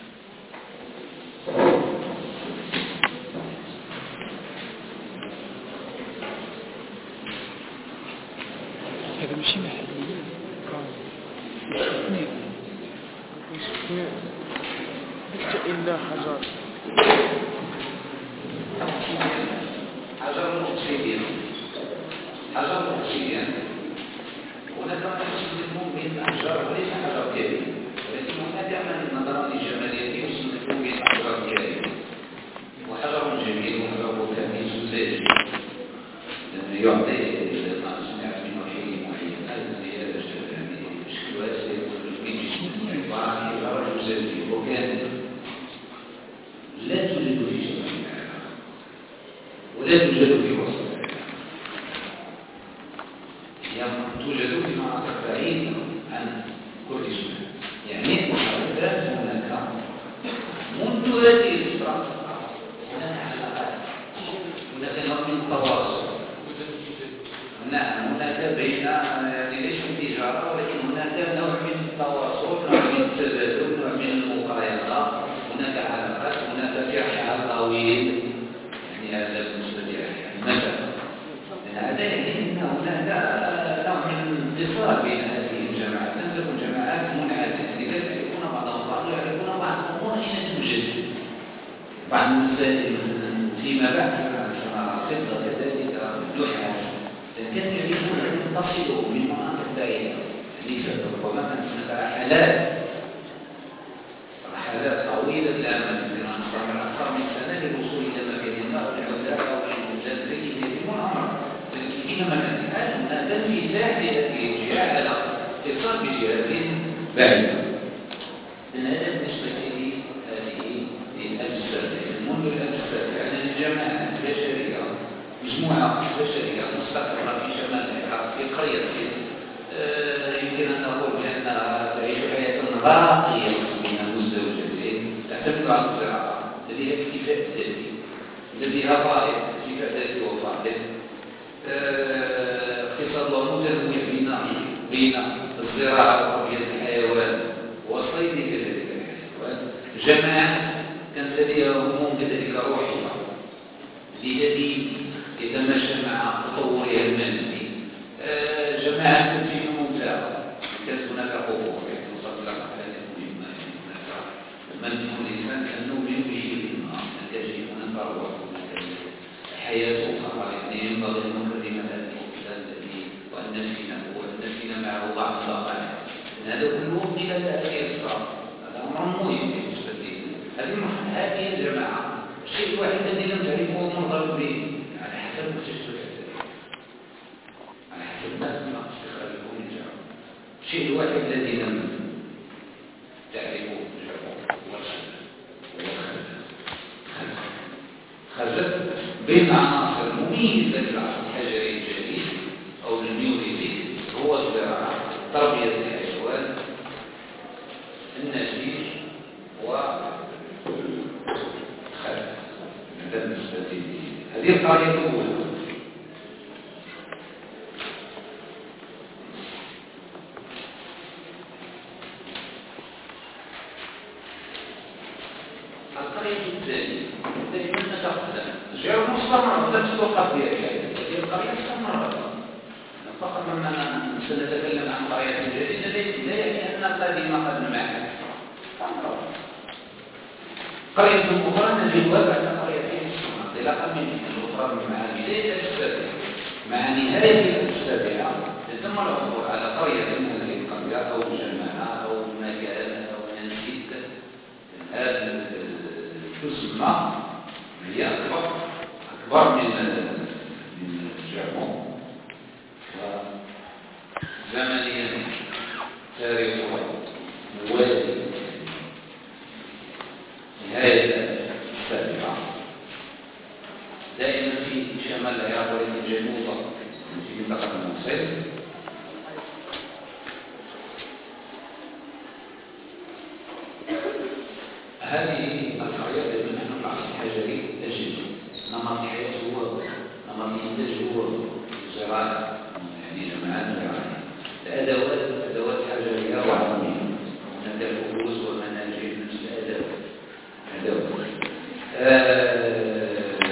هذا ماشي محلي استثناء استثناء ليس إلا حجر حجر الأوبسيديان حجر الأوبسيديان هناك ما يسمون به الأحجار وليس حجر كريم ولكن هناك من النظرات الجمالية يسمون به الأحجار الكريم وحجر جميل وحجر كميز زاجي لأنه يعطي ما سمعت منه حين محيط هذا زيادة بشكل واسع من عبارة عن حجر زاجي وكان لا توجد في جمالها ولا توجد في وسط توجد في مناطق بعيدة عن كردستان يعني المحاولات هناك منذ هذه الفترة هناك علاقات هناك نوع من التواصل نعم هناك بين يعني ليس تجارة ولكن هناك نوع من التواصل نوع من التبادل نوع من المقايضة هناك علاقات هناك شرح طويل يعني هذا بالنسبة لي مثلا هذا يعني أن هناك اتصال بين هذه الجماعات لم تكن جماعات منعزله لذلك يعرفون بعضهم بعض ويعرفون بعض الامور حين توجد بعض المسائل فيما بعد كما الفضه كذلك اللحى كانوا يريدون ان يتصلوا من مناطق بعيده ليس ربما كانت رحلات رحلات طويله الامد بما نستمر اكثر من سنه للوصول الى مكان ما والعوده او الجزر يتم الامر حينما نتكلم هذا الميزان الذي جاء على اتصال بجهات بعيدة من هذا بالنسبة لي هذه الأجساد منذ الأجساد يعني الجماعة البشرية مجموعة بشرية مستقرة في شمال العراق في قرية آه يمكن أن نقول بأنها تعيش حياة راقية من المزدوجتين تعتمد على الزراعة الذي هي الاكتفاء الذاتي الذي هي فائض اكتفاء ذاتي وفائض اقتصاد متنوع بين بين الزراعه وتربيه الحيوان والصيد كذلك الحيوان جماعه كانت لديها هموم كذلك روحيه لذلك يتماشى مع تطورها المادي جماعه كانت في ممتعه كانت هناك حقوق وصلت لك على مهمه هناك من الانسان كان يؤمن به يجب ان تروح حياته أخرى يعني ينبغي أن نكرم هذه الذي وأن نفينا وأن نفينا معه بعض الواقع هذا كله إلى هذه الصراط هذا أمر مهم بالنسبة لي هذه هذه الجماعة الشيء الوحيد الذي لم تعرفه مرغب به على حسب مستشفى على حسب الناس ما استخرجوا من الجماعة الشيء الواحد الذي لم تعرفه هو الخلل خرجت بين عناصر مميزة للعصر الحجري الجديد أو النيوليثيك هو الزراعة تربية الحيوان النسيج والخلق هذا بالنسبة لي هذه القاعدة الأولى القاعدة الثانية التي من نتقدم غير مستمرة لا تتوقف بها هذه القرية استمرت فقط لما سنتكلم عن قرية جديدة لا يعني أن القديمة قد نمت قرية أخرى نجدها بعد قريتين انطلاقا من الأخرى مع بداية السابعة مع نهاية السابعة يتم العثور على قرية من هذه القرية أو جماعة أو مكان أو منزل هذا تسمى هي أكبر أكبر من من الجامع وزمنيا تاريخها موازي نهاية السابعة دائما في شمال العراق ولكن جنوبا في منطقة الموصل هذه القرية التي نحن في العصر الحجري تجد نمط الحياة هو نمط الإنتاج هو الزراعة يعني جماعات زراعية الأدوات أدوات حجرية وعظمية هناك الفلوس والمناجم نفس الأدوات أدوات آه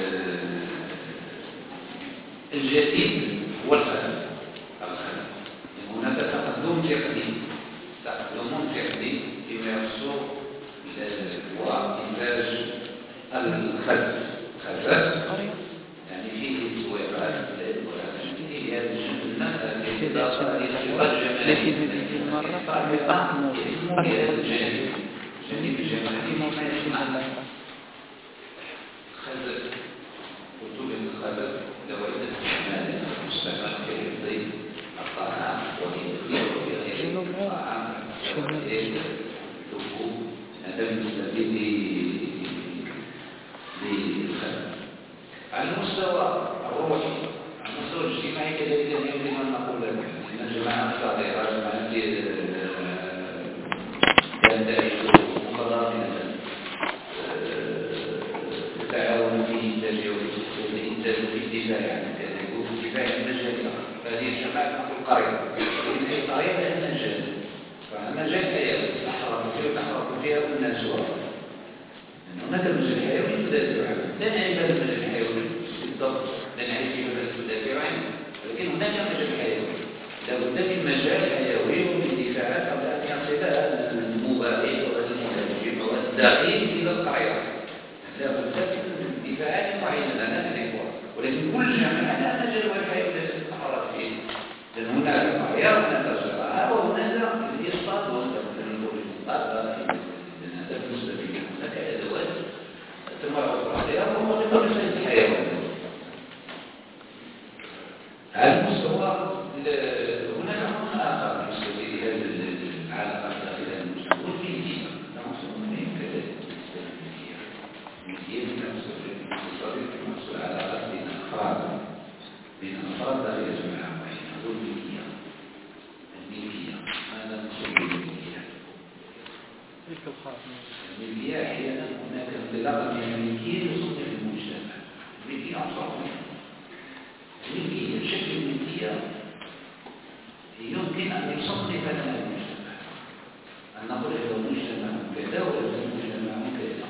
الجديد هو الخلل الخلل هناك تقدم تقني تقدم تقني فيما يخص وإنتاج الخبز خبز يعني فيه الإضافة هي صفة جمالية. لكن هذه المرة بطاقة موصف الجانب الجانب الجمالي ما يسمع خزف كتب الخزف لوحدة استعمال مستعمل في حفظ الطعام وفي غير الطعام لفوف هذا بالنسبة للخزف. على المستوى الروحي على المستوى الاجتماعي كذلك يمكن أن نقول لك أن الجماعة الصغيرة جماعة تنتهي مقدار من التعاون في إنتاج الإنتاج والدفاع عن كذا والدفاع عن المجال فهذه الجماعة نقول قريبة لكن هي قريبة لها مجال فمجال حيوي تحرك فيه وتحرك فيها الناس هناك المجال الحيوي تدافع عنه لا نعرف هذا المجال الحيوي بالضبط لا نعرف كيف تدافع عنه ولكن هناك مجال حيوي لابد من مجال حيوي والدفاعات قبل أن يصل المبادئ والمهاجم والداخل إلى القرية لابد من دفاعات معينة لا نعرفها ولكن كل جماعة لها مجال الحيوي الذي تتحرك فيه لأن هناك قرية وهناك زراعة وهناك الاصطاد واستخدام الاصطاد لأن هذا بالنسبة لي هناك أدوات تمر القرية وهو لمجال الحيوان على المستوى هناك أمر آخر بالنسبة لهذا العلاقة داخل المجتمع والميديا نقصد مهم كذلك بالنسبة للميديا الميديا بنفس بنفس العلاقات بين أفراد بين أفراد داخل جماعة معينة والميديا الميديا ماذا نقصد بالميديا؟ الميديا أحيانا هناك انطلاقا من الميديا لصنع المجتمع الميديا أصلا الميديا بشكل الميديا يمكن أن يصنف لنا المجتمع أن نقول إذا المجتمع كذا وإذا المجتمع كذا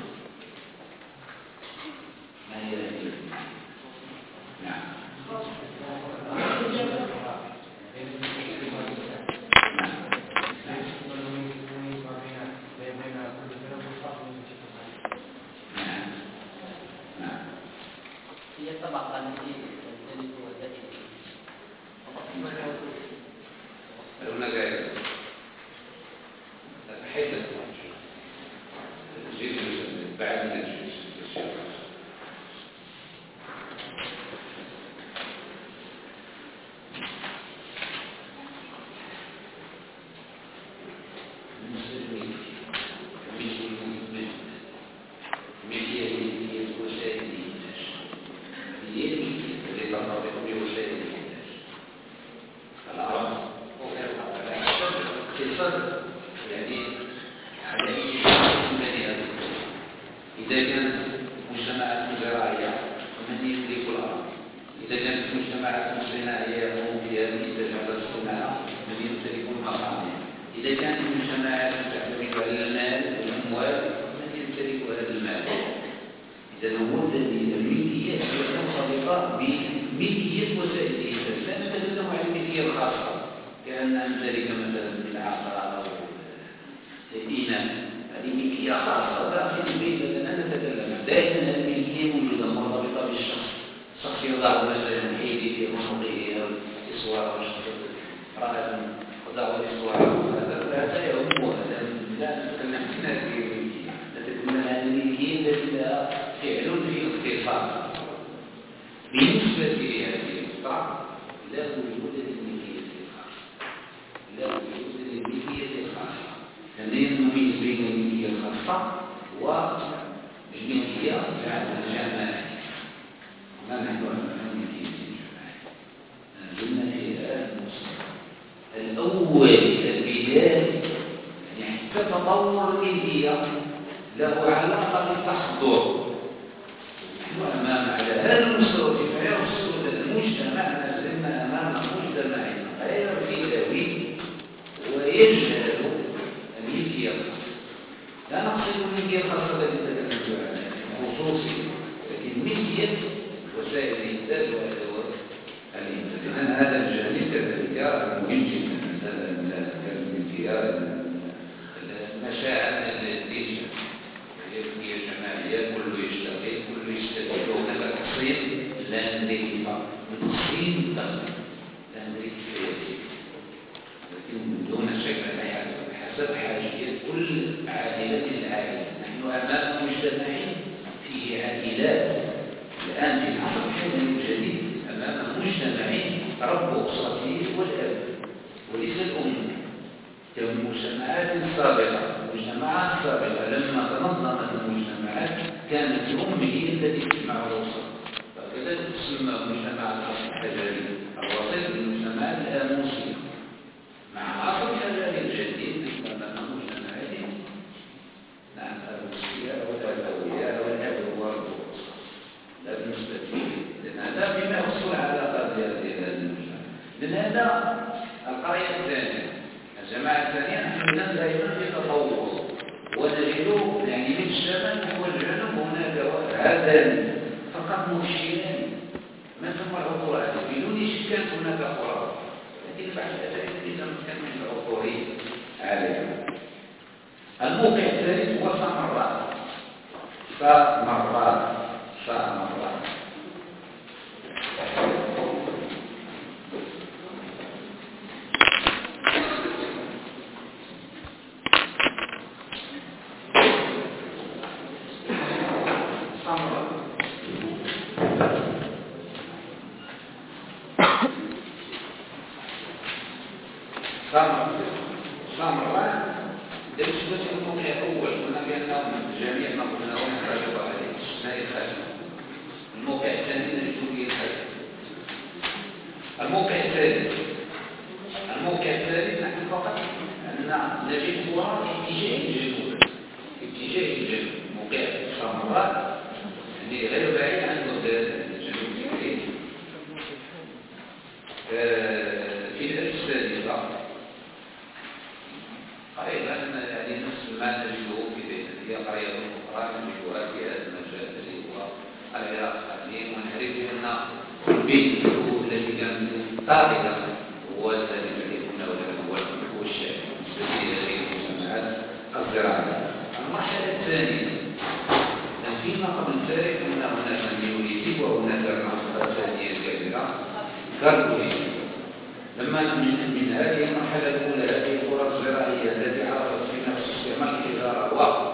ما هي هذه نعم هي الطبقة التي تختلف والتي هناك حدة جزء بعد من الجزء لا ندري كيف نتصين لا ندري كيف حسب حاجية كل عائلة العائلة. نحن أمام مجتمع فيه عائلات الآن في العصر الحالي الجديد، أمام مجتمع رب أسرته والأب وليس الأم. كالمجتمعات السابقة، المجتمعات السابقة لما تنظمت المجتمعات كانت الأم هي التي تجمع الأسرة، فكذلك تسمى مجتمع العصر الحجري الوسيط بالمجتمعات الآموسية. مع العصر الحجري الجديد أمام مجتمعات نعم الآموسية والأبوية والأب والأب لا بالنسبة لي، لأن هذا بما يحصل على قضية هذا المجتمع. لأن هذا القرية الثانية الجماعة الثانية نحن دائما في تطور ونجد يعني من الشمال نحو الجنوب هناك عدد فقط مشيران ما ثم العطورات بدون شك هناك خرافات، لكن بعد ذلك إذا كان من العطور عليها. الموقع الثالث هو سامراء. سامراء سامراء سامراء بالنسبة للموقع الأول قلنا بأنهم جميع ما قلناه نحتاج عليه استثناء الخاتمة. الموقع الثاني نجد فيه الخاتمة. الموقع الثالث الموقع الثالث نحن فقط أن نجد هو اتجاه الجنوب اتجاه الجنوب. موقع سامراء يعني غير بعيد عن بغداد الجنوب الفكري في الألف السادسة قريبا يعني نفس ما نجده في هي قرية أخرى نجدها في هذا المجال الذي هو العراق القديم. ونعرف أن البيت الذي كان طاغيا هو الذي يكون هو هو الشعب بالنسبة إلى المجتمعات الزراعية. المرحلة الثانية فيما قبل ذلك أن هناك النيوليثيك وهناك المرحلة الثانية الكبيرة كالبوليثيك. لما من هذه المرحلة الأولى هذه القرى الزراعية التي عرفت في نفس استعمال الحجارة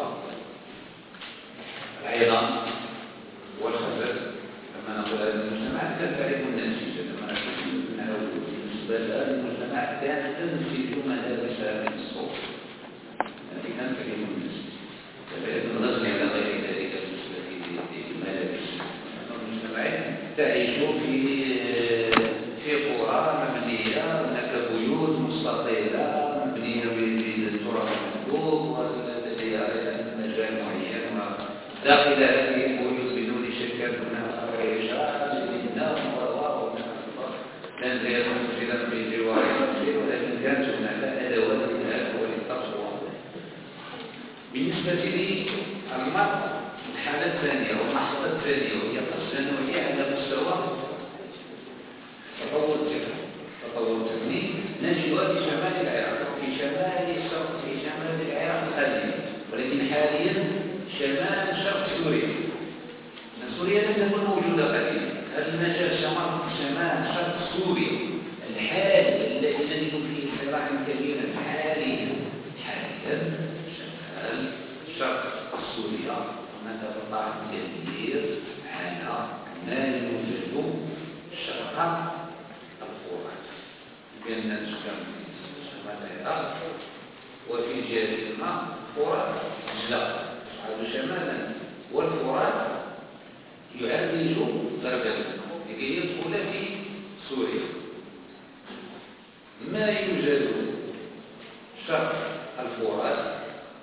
والعظام والخزف، لما نقول هذه المجتمعات كانت تعرف النسيج. لما نقول أنه بالنسبة لهذه المجتمعات كانت تنسج ملابسها من الصوف، هذه كانت تعرف النسيج. كذلك نظرنا إلى غير ذلك بالنسبة للملابس. المجتمعات تعيش في في قرى مبنية، هناك بيوت مستطيلة مبنية بالتراب المندوب ولديها مجال معين، وداخل هذه البيوت بدون شك هناك رجال للناس وهناك منزل منزلا بجوار المنزل، ولكن كانت هناك أدوات للهدف وللتقوى. بالنسبة للمرأة الحالة الثانية والمحطة الثانية وهي الثانوية على مستوى تطور التقني تطور التقني نجدها في شمال العراق في شمال الشرق في شمال العراق القديم، ولكن حاليا شمال شرق سوريا. سوريا لم تكن موجودة قديما. هذا المجال شمال شمال شرق سوريا الحالي الذي نجد فيه صراعا كبيرا حاليا حاليا شمال شرق سوريا. هناك قطاع كبير على ما يوجد شرق الفرات بين الشمال شمال العراق وفي جهة ما فرات جلق على شمالا، والفرات يعالج غربا لكي يدخل في سوريا. ما يوجد شرق الفرات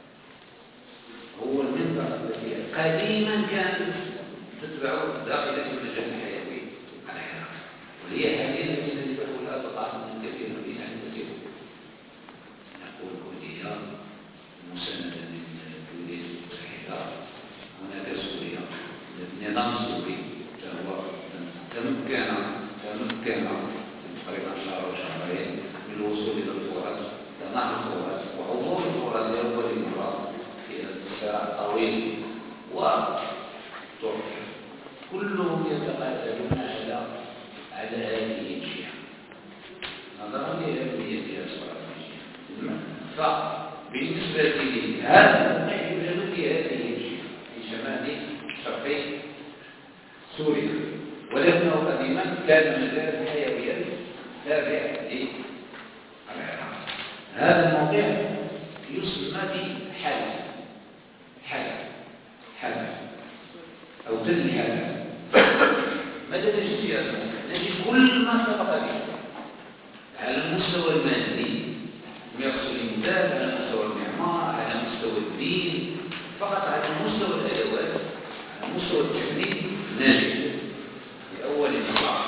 هو المنطقة التي قديما كانت تتبع داخلة المجال الحيوي على العراق، وهي حاليا التي نجد لها تقاطع كثير من كثير. نقول كردية مساندة من الكردية المتحدة. هناك سوريا النظام السوري فهو تمكن تمكن تقريبا شهر او شهرين من الوصول الى الفرات تنحى الفرات وعبور الفرات لاول مره في اتساع طويل وتركيا. كلهم يتقاتلون على على هذه الجهه نظرا لأهميتها الاستراتيجيه. بالنسبة لي هذا الموقع يوجد في هذه الجهة في شمال شرقي سوريا، ولكنه قديما كان مجال حيويا تابع للعراق. هذا الموقع يسمى بحلب حلب حلب أو تل حلب. ماذا نجد في هذا الموقع؟ نجد كل ما سبق به على المستوى المادي يحصل الإنتاج، على مستوى المعمار، على مستوى الدين، فقط على مستوى الأدوات، على مستوى التكنيك نجد لأول مرة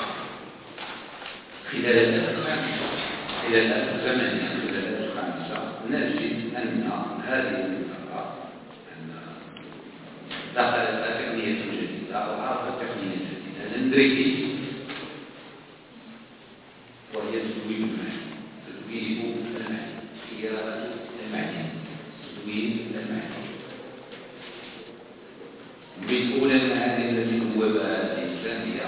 خلال خلال ألف وثمانمائة خلال ألف وخمسمائة نجد أن هذه المنطقة دخلت تقنية جديدة أو عرفت تقنية جديدة الأندريكية، وهي تدوير الماء. تدوير الماء هي المعدن، تدوير المعدن من أولى المعادن التي نوبها الإنسان هي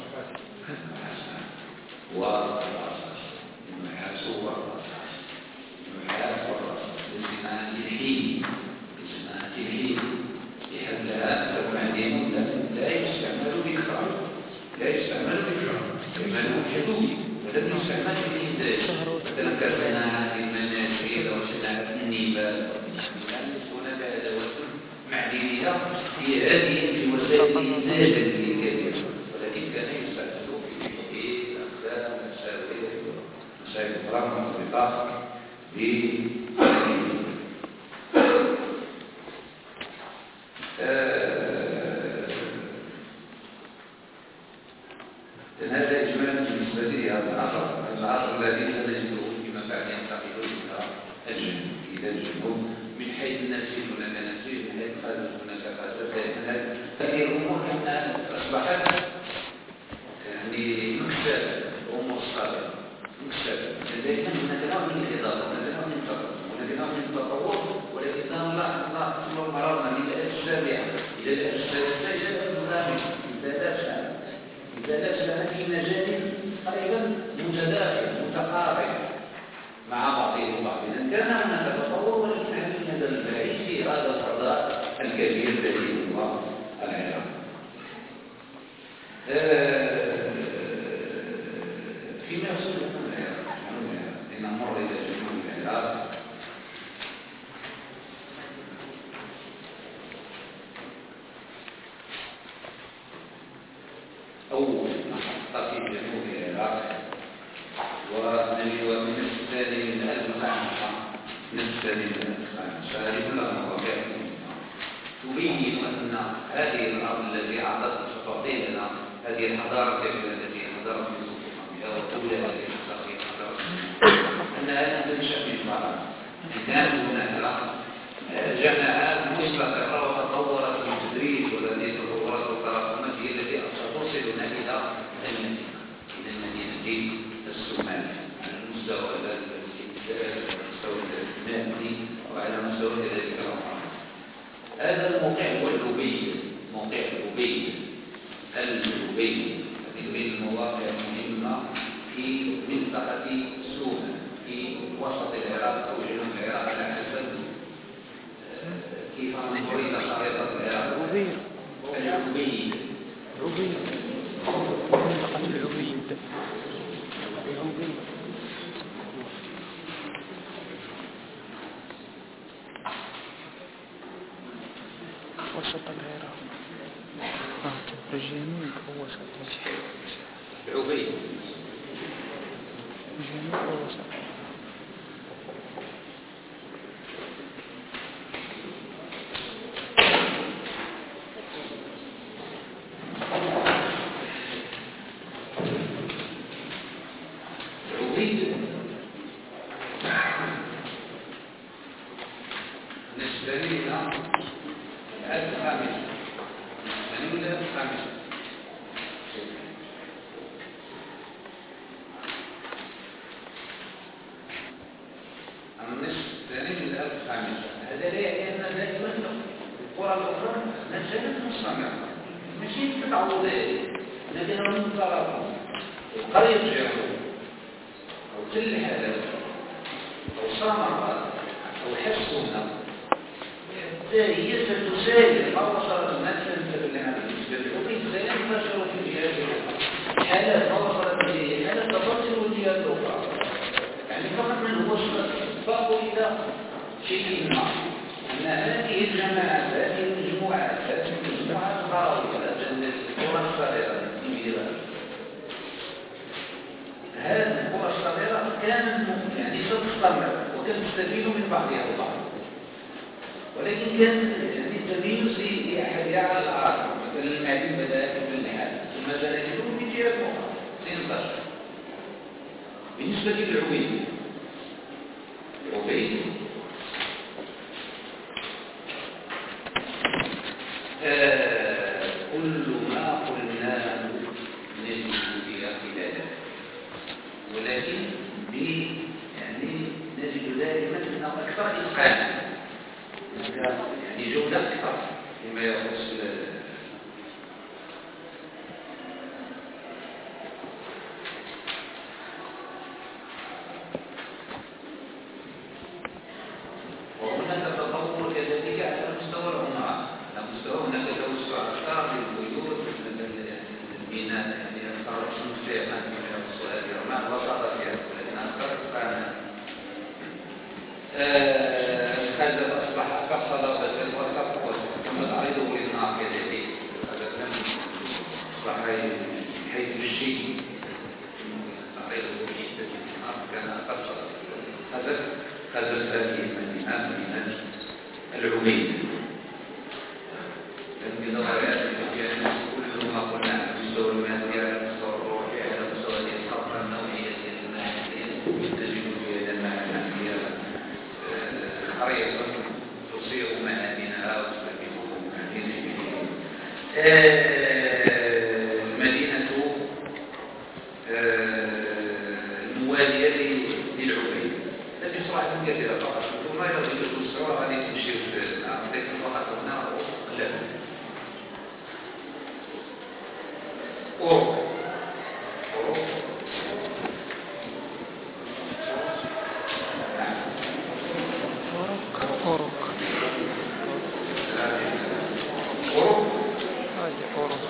والرصاص، النحاس والرصاص، النحاس والرصاص بصناعة الحين، بصناعة الحين لحدها المعدن لا يستعمل بكرة، لا يستعمل بكرة، يستعمل حدود ولم يستعمل بالإنتاج، مثلا كصناعة المنازل أو صناعة النبات. هناك أدوات معدنية هي هذه في وسائل الإنتاج الكبيرة، ولكن كان يستعمل في الحديد، الأقلام، الأساور، وسائل الفرق مرتبطة بالمعدن. هذا إجمالا بالنسبة لي هذا العصر العصر الذي سنجده فيما بعد ينتقل إلى الجنوب إلى الجنوب من حيث النسيج هناك نسيج، من حيث الخزف هناك خزف. هذه الأمور كانت أصبحت يعني مكسبة، أمور صغيرة مكسبة. لذلك هناك نوع من الإضافة، هناك نوع من التقدم، هناك نوع من التطور، ولكنه لا لا ثم مررنا من الآلاف السابعة إلى الآلاف السادسة إلى الآلاف الثامنة إلى سنة إذا سنة في مجال قريبا متداخل متقارب مع بعضه البعض. إذا كان هناك تطور، ولكن على المدى البعيد في هذا الفضاء الكبير الذي هو العراق. فيما يخص جنوب العراق، لنمر إلى جنوب العراق. أول محطة في جنوب العراق ومن الثاني من ألف وخمسمائة من الثاني من ألف وخمسمائة هذه كلها مواقع تبين أن هذه الأرض التي أعطت تعطي لنا هذه الحضارة الكبيرة التي حضرت في صفوفها والدولة التي حضرت في حضارة أنها لم تنشأ من فراغ. كانت هناك جماعات مستقرة وتطورت بالتدريج، والتي تطورت وتراكمت هي التي توصلنا إلى المدينة، إلى المدينة السمال على المستوى المستوى المادي وعلى مستوى ذلك الأمر. هذا الموقع هو الأبي، موقع الأبي الأبي هذه من المواقع المهمة في منطقة سونا في وسط العراق أو جنوب العراق على حسب كيف نريد خريطة العراق. الأبي الأبي منطقة العبيد. وسط العراق. آه الجنوب ووسط العبيد. الجنوب ووسط. أو حفظنا حتى هي ستساوي ما وصل مثلا بالنسبة للعقيد سينتشر في جهات الأخرى حالات ما وصلت به حالات تفصل والجهات الأخرى يعني فقط من هو السباق إلى شيء ما أن هذه الجماعات هذه المجموعات هذه المجموعات الضرورية القرى الصغيرة الكبيرة هذه القرى الصغيرة كانت يعني ستستمر وتستفيد من بعضها البعض ولكن كان يعني التمييز لأحدها على الآخر مثلا المعدن بدأ في النهاية ثم زنجته من جهة أخرى سينتشر بالنسبة للعبيد العبيد آه كل ما قلناه نجد فيها خلاله ولكن ب يعني نجد دائما انه اكثر اتقانا يعني جوده اكثر فيما يخص وهناك تطور كذلك على مستوى العمران على مستوى هناك توسع اكثر للبيوت البناء يعني اكثر مستعمل من السؤال العمران وصارت ولكن اكثر اتقانا هذا أصبح كصلابة وكفوة ثم تعرضه للنار كذلك هذا لم أصبح حيث الشيء تعرضه للنار كان أكثر هذا هذا هذه المدينة مدينة العبيد لكن الغايات كل ما قلنا على مستوى المادي على مستوى الروحي على مستوى الإنصاف النوعية المعنوية تجد في المعنى حريصا تصيغ معانيها وتستفيد معانيها المدينة الموالية للعبيد التي صراحة كثيرة فقط ثم يريد السواء هذه تمشي في العملية فقط هنا لا أوروبا أوروبا أوروك أوروبا هذه أوروك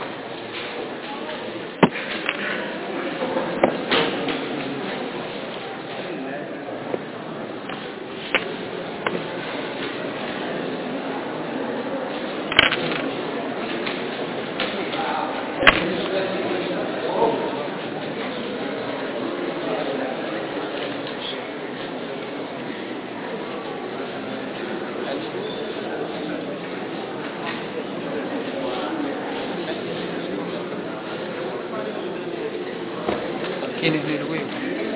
كاين هنا الويب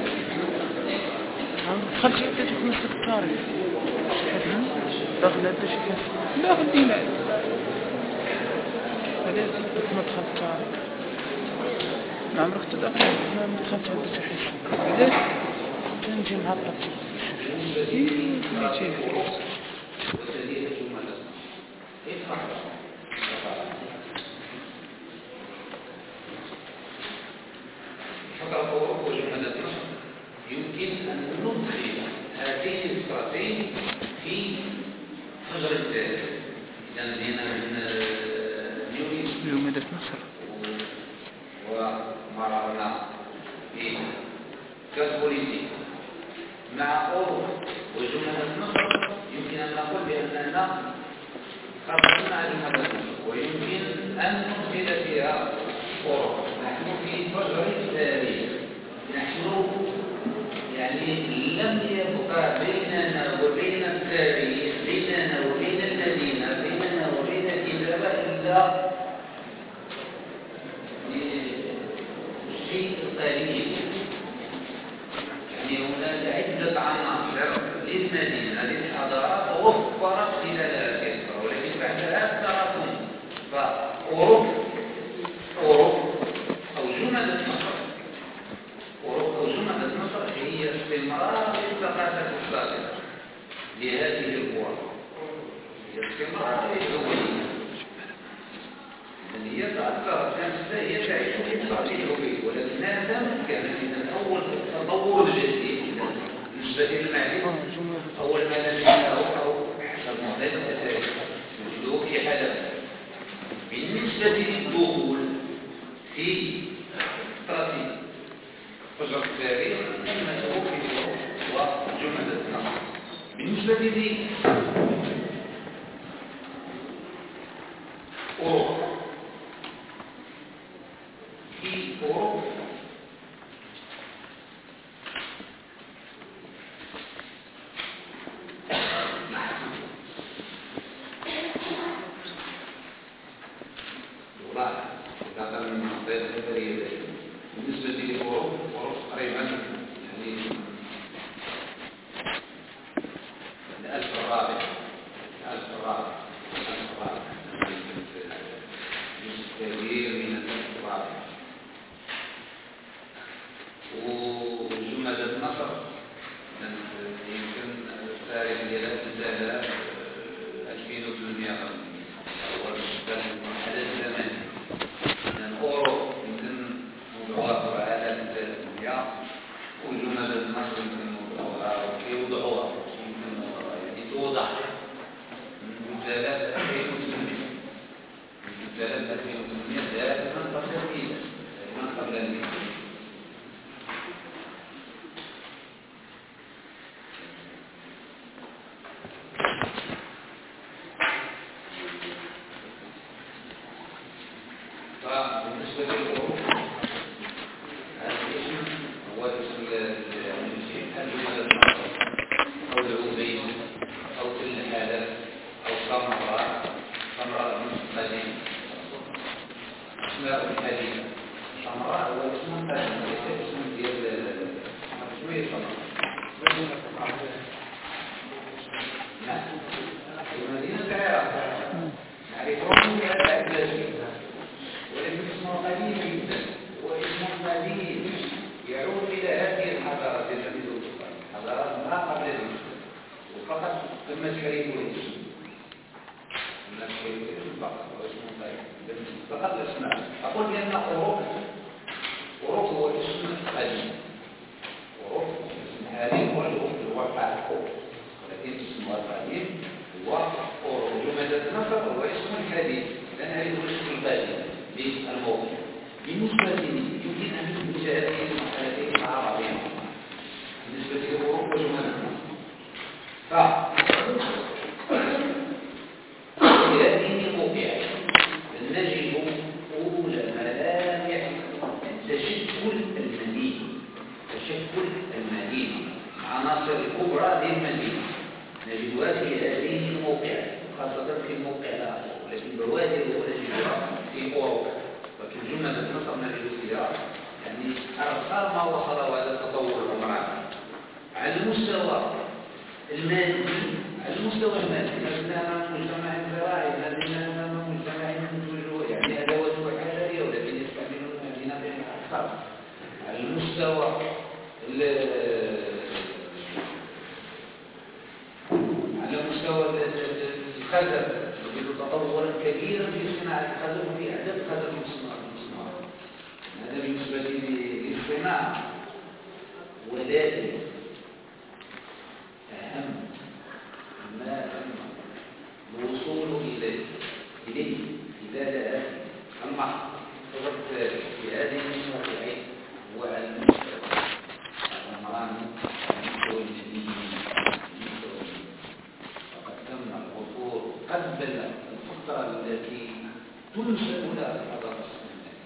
دخلت حتى تشوف نفس الطارق داخل هذا الشيء لا غدينا هذا ما دخلت الطارق ما عمرك تدخل ما دخلت هذا الشيء علاش تنجي مهبط ايه ميتين يمكن أن ندخل هذه الصفين في حجر الذات إذا بدينا من نيويورك لمدة مصر ومررنا بكاسبوليتي مع أوروبا وجملة مصر يمكن أن نقول بأننا خرجنا على مدى مصر ويمكن أن ندخل فيها أوروبا نحن في حجر التاريخ نحن يعني لم يبقى بيننا وبين التاريخ بيننا وبين المدينة بيننا وبين الإجابة إلا شيء قليل يعني هناك عدة عناصر للمدينة للحضارات وفرت خلالها كثرة ولكن بعدها تراكم فأوروبا أوروبا أو جملة مصر أوروبا أو جملة مصر هي استمرار الثقافة السابقة لهذه القوى هي استمرار الهوية هي تأثرت كانت هي تعيش في هذه الهوية ولكنها لم كانت من أول التطور الجديد بالنسبة للمعرفة أول ما نجده بالنسبة لي أوروبا في أوروبا بالنسبة لي أوروبا قريبا يعني الألف الرابع الألف الرابع الألف الرابع كثير من الألف الرابع وجملة مصر يمكن التاريخ ديالها انتهى ألفين وثمانمائة أول كان حدث زماني لأن أوروبا وضعوها على الدنيا وجملة النصر يمكن وضعوها ويوضعوها يمكن يعني توضح مجالات ألفين وثمانمائة مجالات ألفين وثمانمائة ذات من قبل من قبل المئة فبالنسبة للأوروبا أو العوبين أو كل هذا أو سمراء سمراء قديم اسماء قديمة سمراء هو اسم قديم ليس اسم ديال شوية سمراء نعم المدينة العراق نعرفهم بهذا الأساس ولكن اسمه قديم جدا واسمه قديم يعود إلى هذه الحضارة التي تذكر حضارات ما قبل ذلك وفقط تم تحريف الاسم تم تحريف الاسم فقط واسمه قديم فقط الاسماء أقول بأن أوروبا أوروبا هو اسم قديم أوروبا اسم هذه هو الواقع ولكن اسم القديم هو أوروبا جملة النصر هو اسم حديث لأن هذه هو الاسم القديم للموضوع بالنسبة لي يمكن أن تثبت هذه المسألتين مع بعضهما بالنسبة لأوروبا جملة ف في هذه الموقعة نجد أولى ملامح تشكل المدينة تشكل المدينة عناصر الكبرى للمدينة نجدها في هذه الموقعة خاصة في الموقع الآخر ولكن بوادر ونجدها في أوروبا وفي جملة النصر نجد فيها يعني أرقام ما وصل هذا التطور العمراني على المستوى المادي على المستوى المادي لسنا مجتمع زراعي لدينا مجتمع منتج يعني أدوات وحشرية ولكن يستعملون المدينة أكثر على المستوى على مستوى الخزف يوجد تطورا كبيرا في صناعة الخزف وفي إعداد خزف المصنوعات هذا بالنسبة للصناعة ولكن أهم ما الوصول إليه إليه إذا لا المحض في هذه المواقع هو المستوى العمراني المستوى الجديد فقد تم الوصول قبل الفترة التي تنشأ لها الحضارة الصينية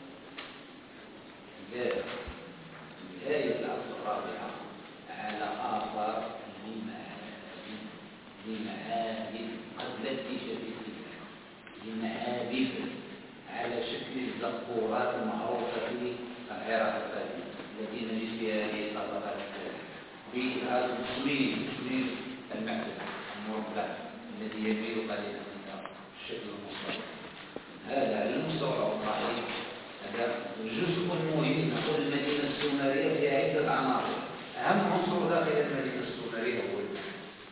بداية العصر الرابعة على آثار لمعابد قبل اكتشاف الإسلام لمعابد على شكل الزقورات المعروفة في العراق القديم التي نجد فيها هذه الحضارات بهذا التصميم تصميم المعبد المربع الذي يميل قليلا الى الشكل المصطلح هذا على المستوى العمراني هذا جزء مهم نقول المدينة السومرية فيها عدة عناصر أهم عنصر داخل المدينة السومرية هو الماء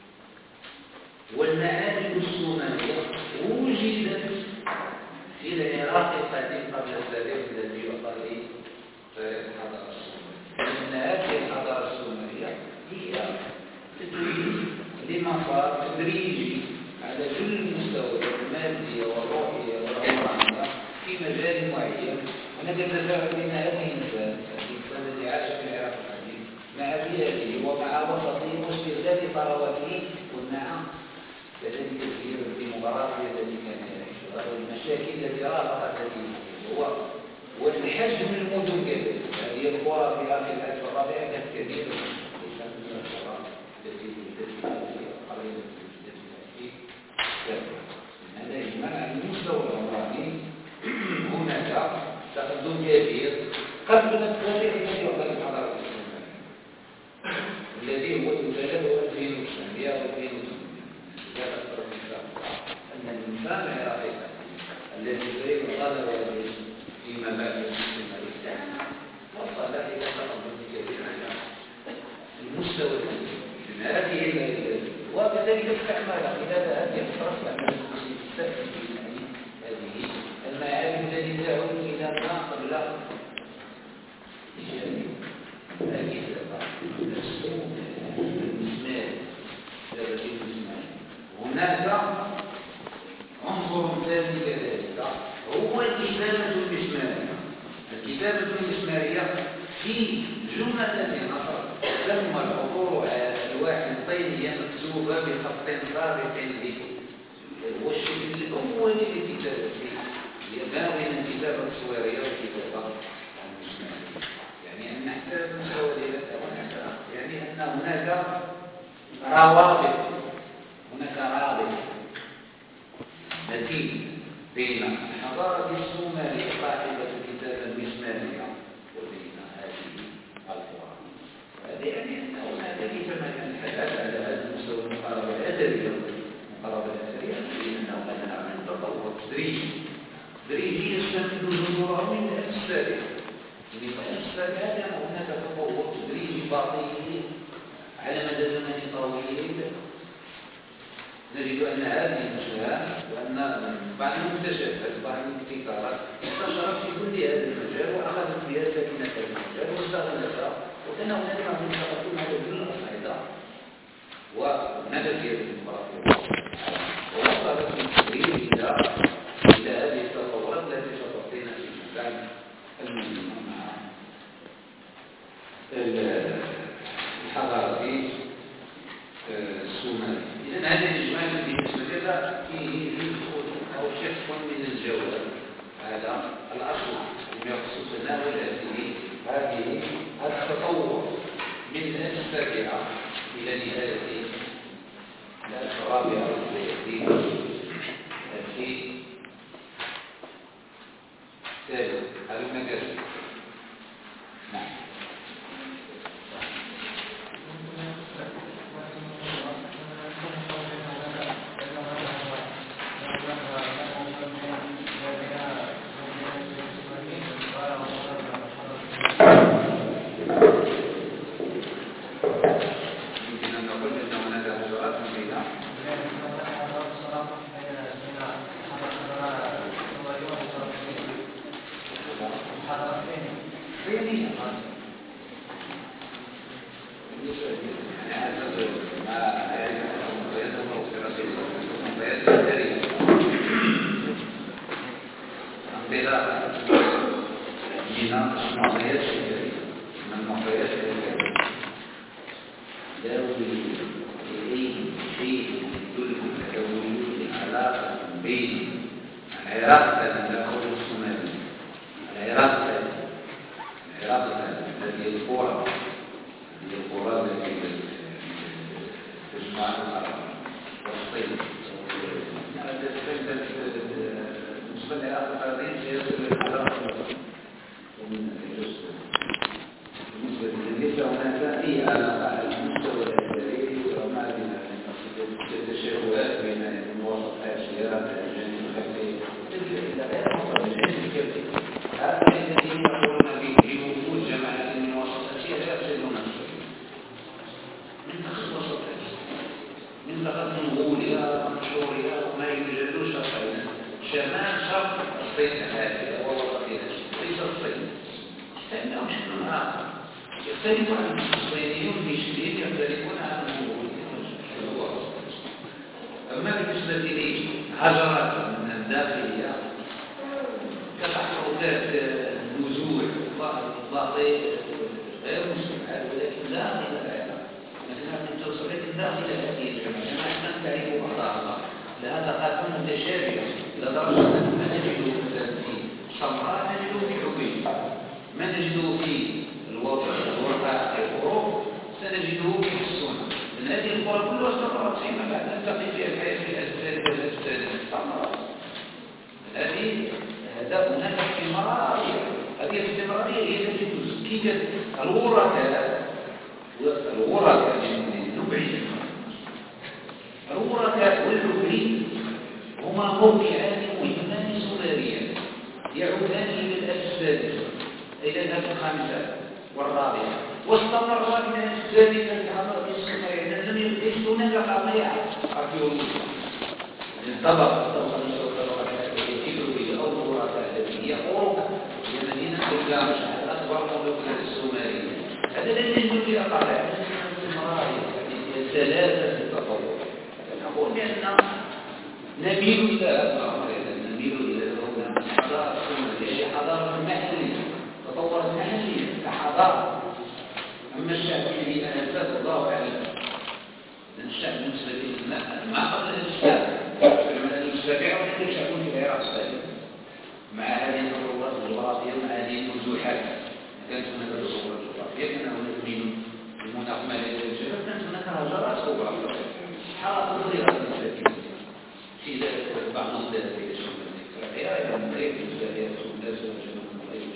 والمعابد السومرية وجدت في العراق القديم قبل التاريخ الذي يعطى به تاريخ الحضارة السومرية لأن هذه الحضارة السومرية هي تدريج لمسار تدريجي على كل المستوى المادية والروحية والعمرانية في مجال معين ونجد ذلك من هذه الإنسان الإنسان الذي عاش في العراق القديم مع بيئته ومع وسطه واستيطانه خلال ثرواته ومع كذلك في الديمقراطية التي كان يعيشها والمشاكل التي رافقت هذه هو والحجم المدن كذلك. هذه القرى في آخر الألف الرابع كانت كبيرة ليس من القرى التي التي قريبة هذا يجمع على المستوى العمراني. هناك تقدم كبير قبل التاريخ الذي يعطى الحضارة الإسلامية الذي هو يوجد هو ألفين وتسعمائة وألفين وثمانمائة. أن الإنسان العراقي الذي يريد الغزو فيما بعد السيستم الإسلامي وصل إلى تقدم كبير على المستوى الديني من هذه وكذلك استعمال خلال هذه الفترة استعمال المسلمين هذه المعابد التي تعود إلى ما قبل إيجاد المسمار ثابت المسمار. هناك عنصر ثاني كذلك هو الكتابة المسمارية. الكتابة المسمارية في جملة نصر ثم العبور على ألواح طينية مكتوبة بخط سابق لكم والشكل الأول للكتابة ما بين الكتابة التصويرية والكتابة المسمارية. يعني أن نحتاج مساواة يعني أن هناك روابط هناك رابط متين بين الحضارة السومرية صاحبة الكتابة المسمارية وبين هذه القرى. هذا يعني أن هناك كما كان الحدث على هذا المستوى المقاربة الأثرية المقاربة الأثرية لأنه مثلا من تطور تدريجي تدريجي يستمد جذوره من الأمس السابقة. من الأمس السابقة كان هناك تطور تدريجي باطني على مدى زمن طويل. نجد أن هذه المشاهد وأن بعض المكتشفات بعض الابتكارات انتشرت في كل هذا المجال وأخذت بها سكنة المجال واستغلتها وكان هناك من تقدم على كل الأصعدة ونبت هذه الديمقراطية ووصلت بالتدريج إلى إلى هذه التطورات التي ستعطينا في مكان المنظمة مع الحضارة السومرية. إذن هذا الإجمال بالنسبة لنا فيه أو شق من الجواب هذا الأصل المقصود تناول هذه هذه التطور من السابعة إلى نهاية الرابعة والثلاثين التي تالي هذا المكاسب. نعم. متشابهة إلى درجة أن ما نجده مثلا في سمراء نجده في حبيب، ما نجده في الوضع الورقة الحروف سنجده في السنة. من هذه القرى كلها استمرت فيما بعد نلتقي فيها الحياة في الأجساد والأجساد استمرت. هذه هذا هناك استمرارية، هذه الاستمرارية هي التي تزكي الورقة الورقة من نوعين. الورقة والحبري هما موقعان مهمان سماريان يعودان إلى الأجساد إلى الأجساد الخامسة والرابعة، واستمر من السادسة لحضارة السمارية لم يكن هناك قضايا أركيولوجية. انطبق الطبقة الطبقة الإبروية أو الورقة التي هي أوروبا هي مدينة الجامش الأكبر مملكة السومرية. هذا لم يجد في أقالة ثلاثة التطور. نقول بأن نميل إلى الأمر، نميل إلى الحضارة السومرية حضارة محلية تطورت محليا كحضارة. أما الشعب الذي أنا أنفذ الله أعلم أن الشعب بالنسبة لي ما قبل الإسلام السابعة ولكن يشعرون في العراق السابقة مع هذه التطورات الجغرافية ومع هذه النزوحات. كانت هناك تطورات جغرافية كان هناك من المناخ مالي الجبل، كانت هناك هجرات كبرى حارة صغيرة بالنسبة في ذلك بعض الناس إلى شمال الإسرائيلية إلى المغرب بالنسبة للناس وجنوب المغرب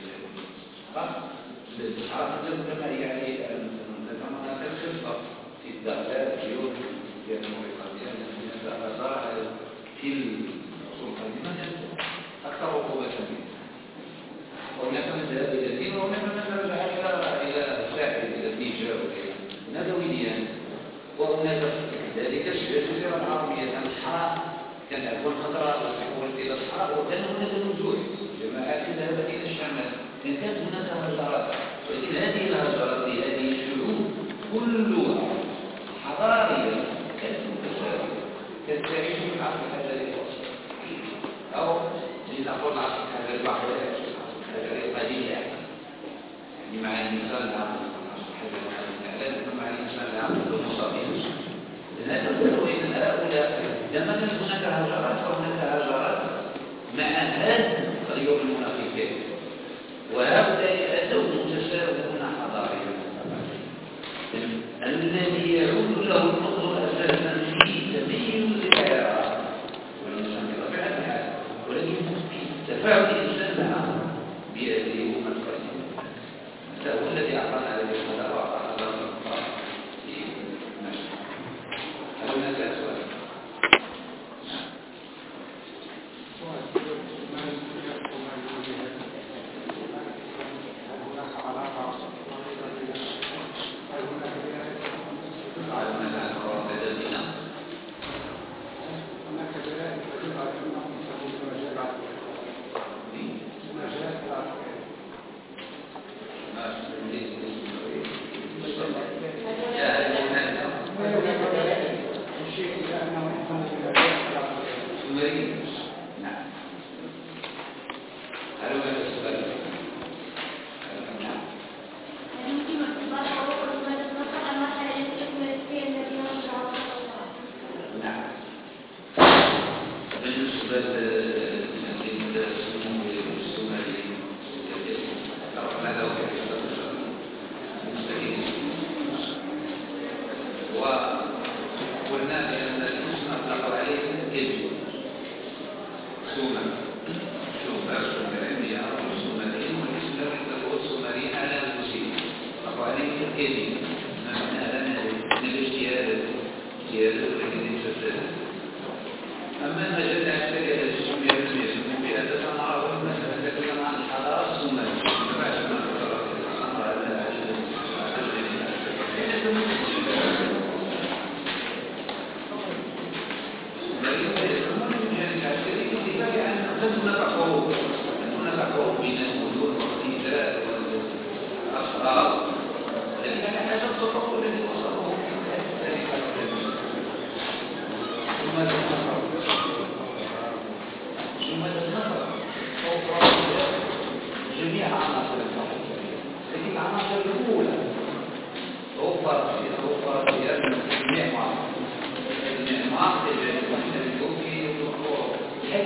الحارة كما يعني نتمنى الخطة في الدهلات اليوم في الموريتانيا هناك آثار في العصور القديمة أكثر عقوبة منه. وهناك من ذهب إلى الدين وهناك من رجع إلى إلى الساحل إلى النيجر ندويا. وهناك ذلك الجزيرة العربية كانت حرام، كان أكون خطرات وتحولت إلى الصحراء، وكان هناك نزوح جماعات ذهبت إلى الشمال، كان كانت هناك هجرات. ولكن هذه الهجرات هذه الشعوب كلها حضارية كانت متساوية، كانت تعيش في العصر الحجري الوسطى أو لنقول العصر الحجري البحري الحجري القديم، يعني مع الإنسان العصر الحجري القديم مع الإنسان العصر المصابين. لأن هؤلاء لما كانت هناك هجرات فهناك هجرات مع هذا اليوم المنافقين، وهؤلاء أتوا متساوون حضاريا. الذي يعود له النظر أساسا في سبيل العراق والإنسان بطبيعة الحال، ولكن تفاعل الإنسان معه بهذه الأمة القديمة هذا هو الذي أعطانا على الحضارة وأعطانا حضارة أخرى في مصر. هل هناك سؤال؟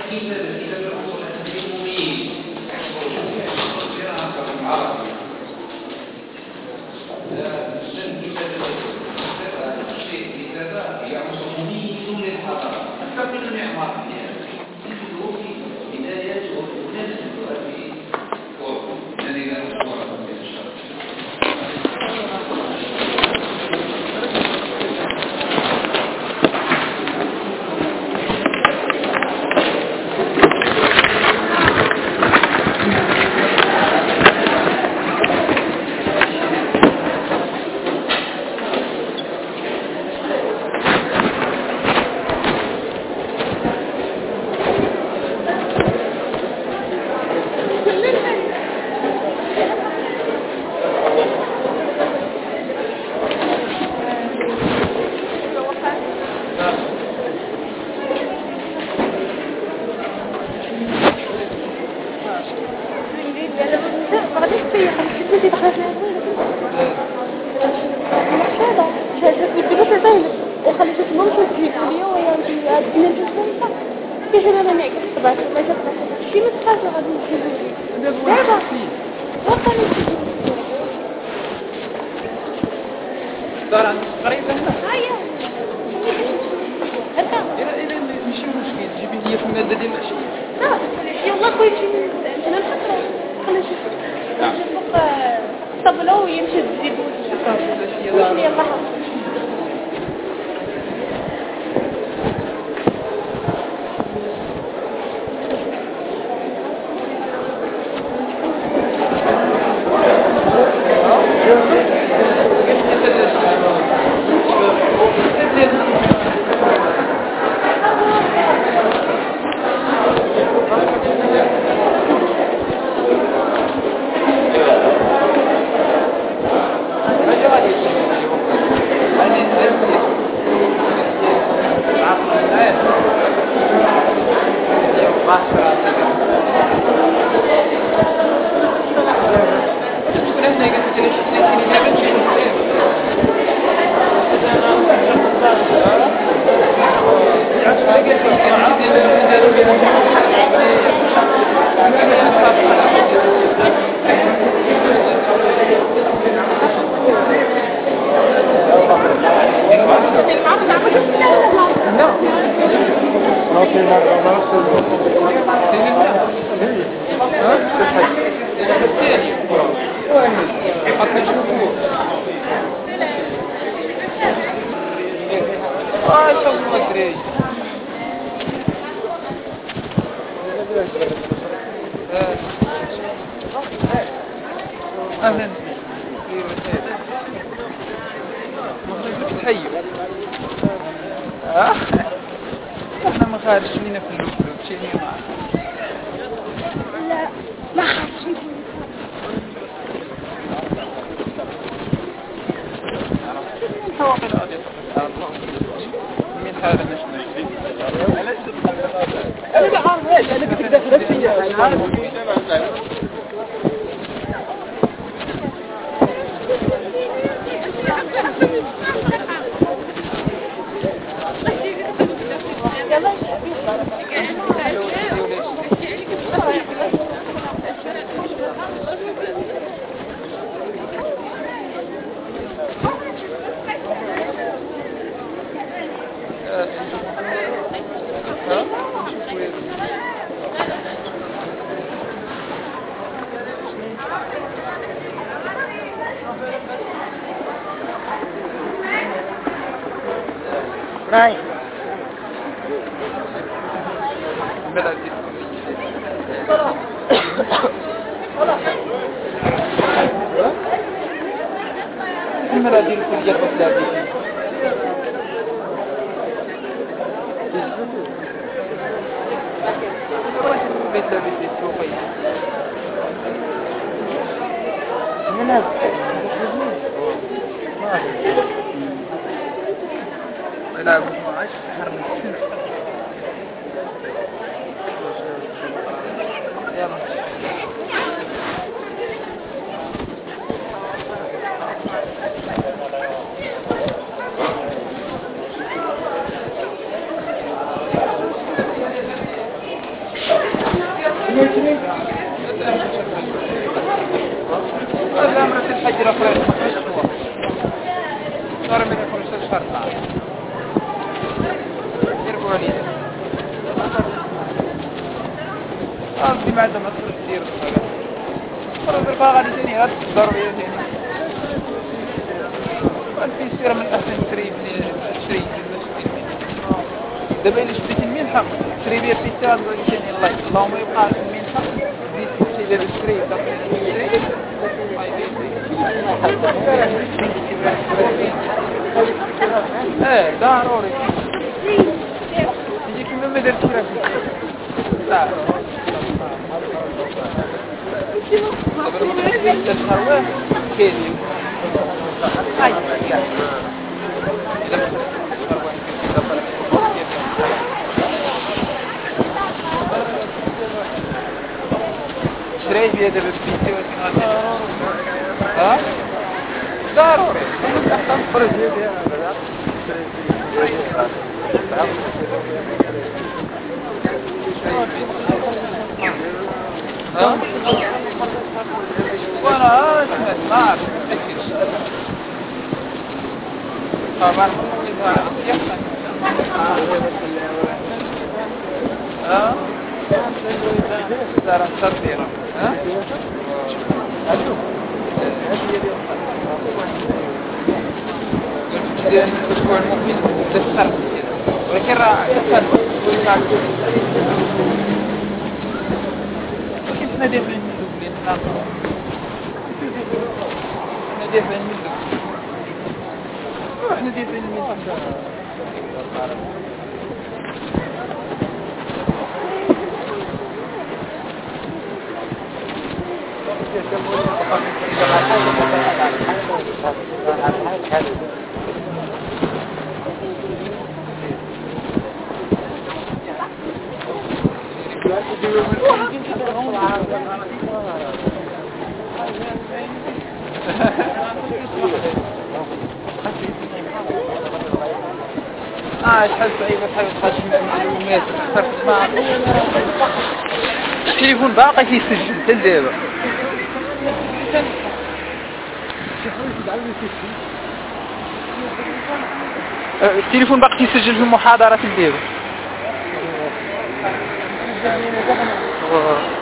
كتاب كتاب الأصول الحديث مميز العربي السن كتاب الشيء كتابة هي عنصر مميز للحضارة أكثر من المعمار تجده في بدايات وتناسبها في أوروبا الذي لا أسبوع من الشرق ولا فريق صار من خمسة عشر ساعة يربوا عليه قصدي ما عندما تخرج دير خرج الباغ غادي ثاني غادي ضرورية ثاني وأنت يصير من أحسن تشري تشري دابا إلا شريت المنحة تشري بيها في التاز ثاني الله اللهم يبقى على المنحة زيد تشري دابا تشري ايه ضروري يجيك من ما درتي راه لا قبل ما تجي تشهر كاين هاي اذا شريت بيها دابا بنتي واسمها ها ضروري احسن فرج بيها ها وانا اسمع ما اعرف طبعا يحسن ها دار صديره ها الأسبوع المقبل تسترد ولكن راه يفعل كيف ندير في الملوك لأن ناصر ندير في الملوك روح ندير في الملوك اه شحال صعيبه بحال تخرج من المعلومات صرت مع التليفون باقي كيسجل حتى دابا التليفون باقي كيسجل في المحاضرات ديالو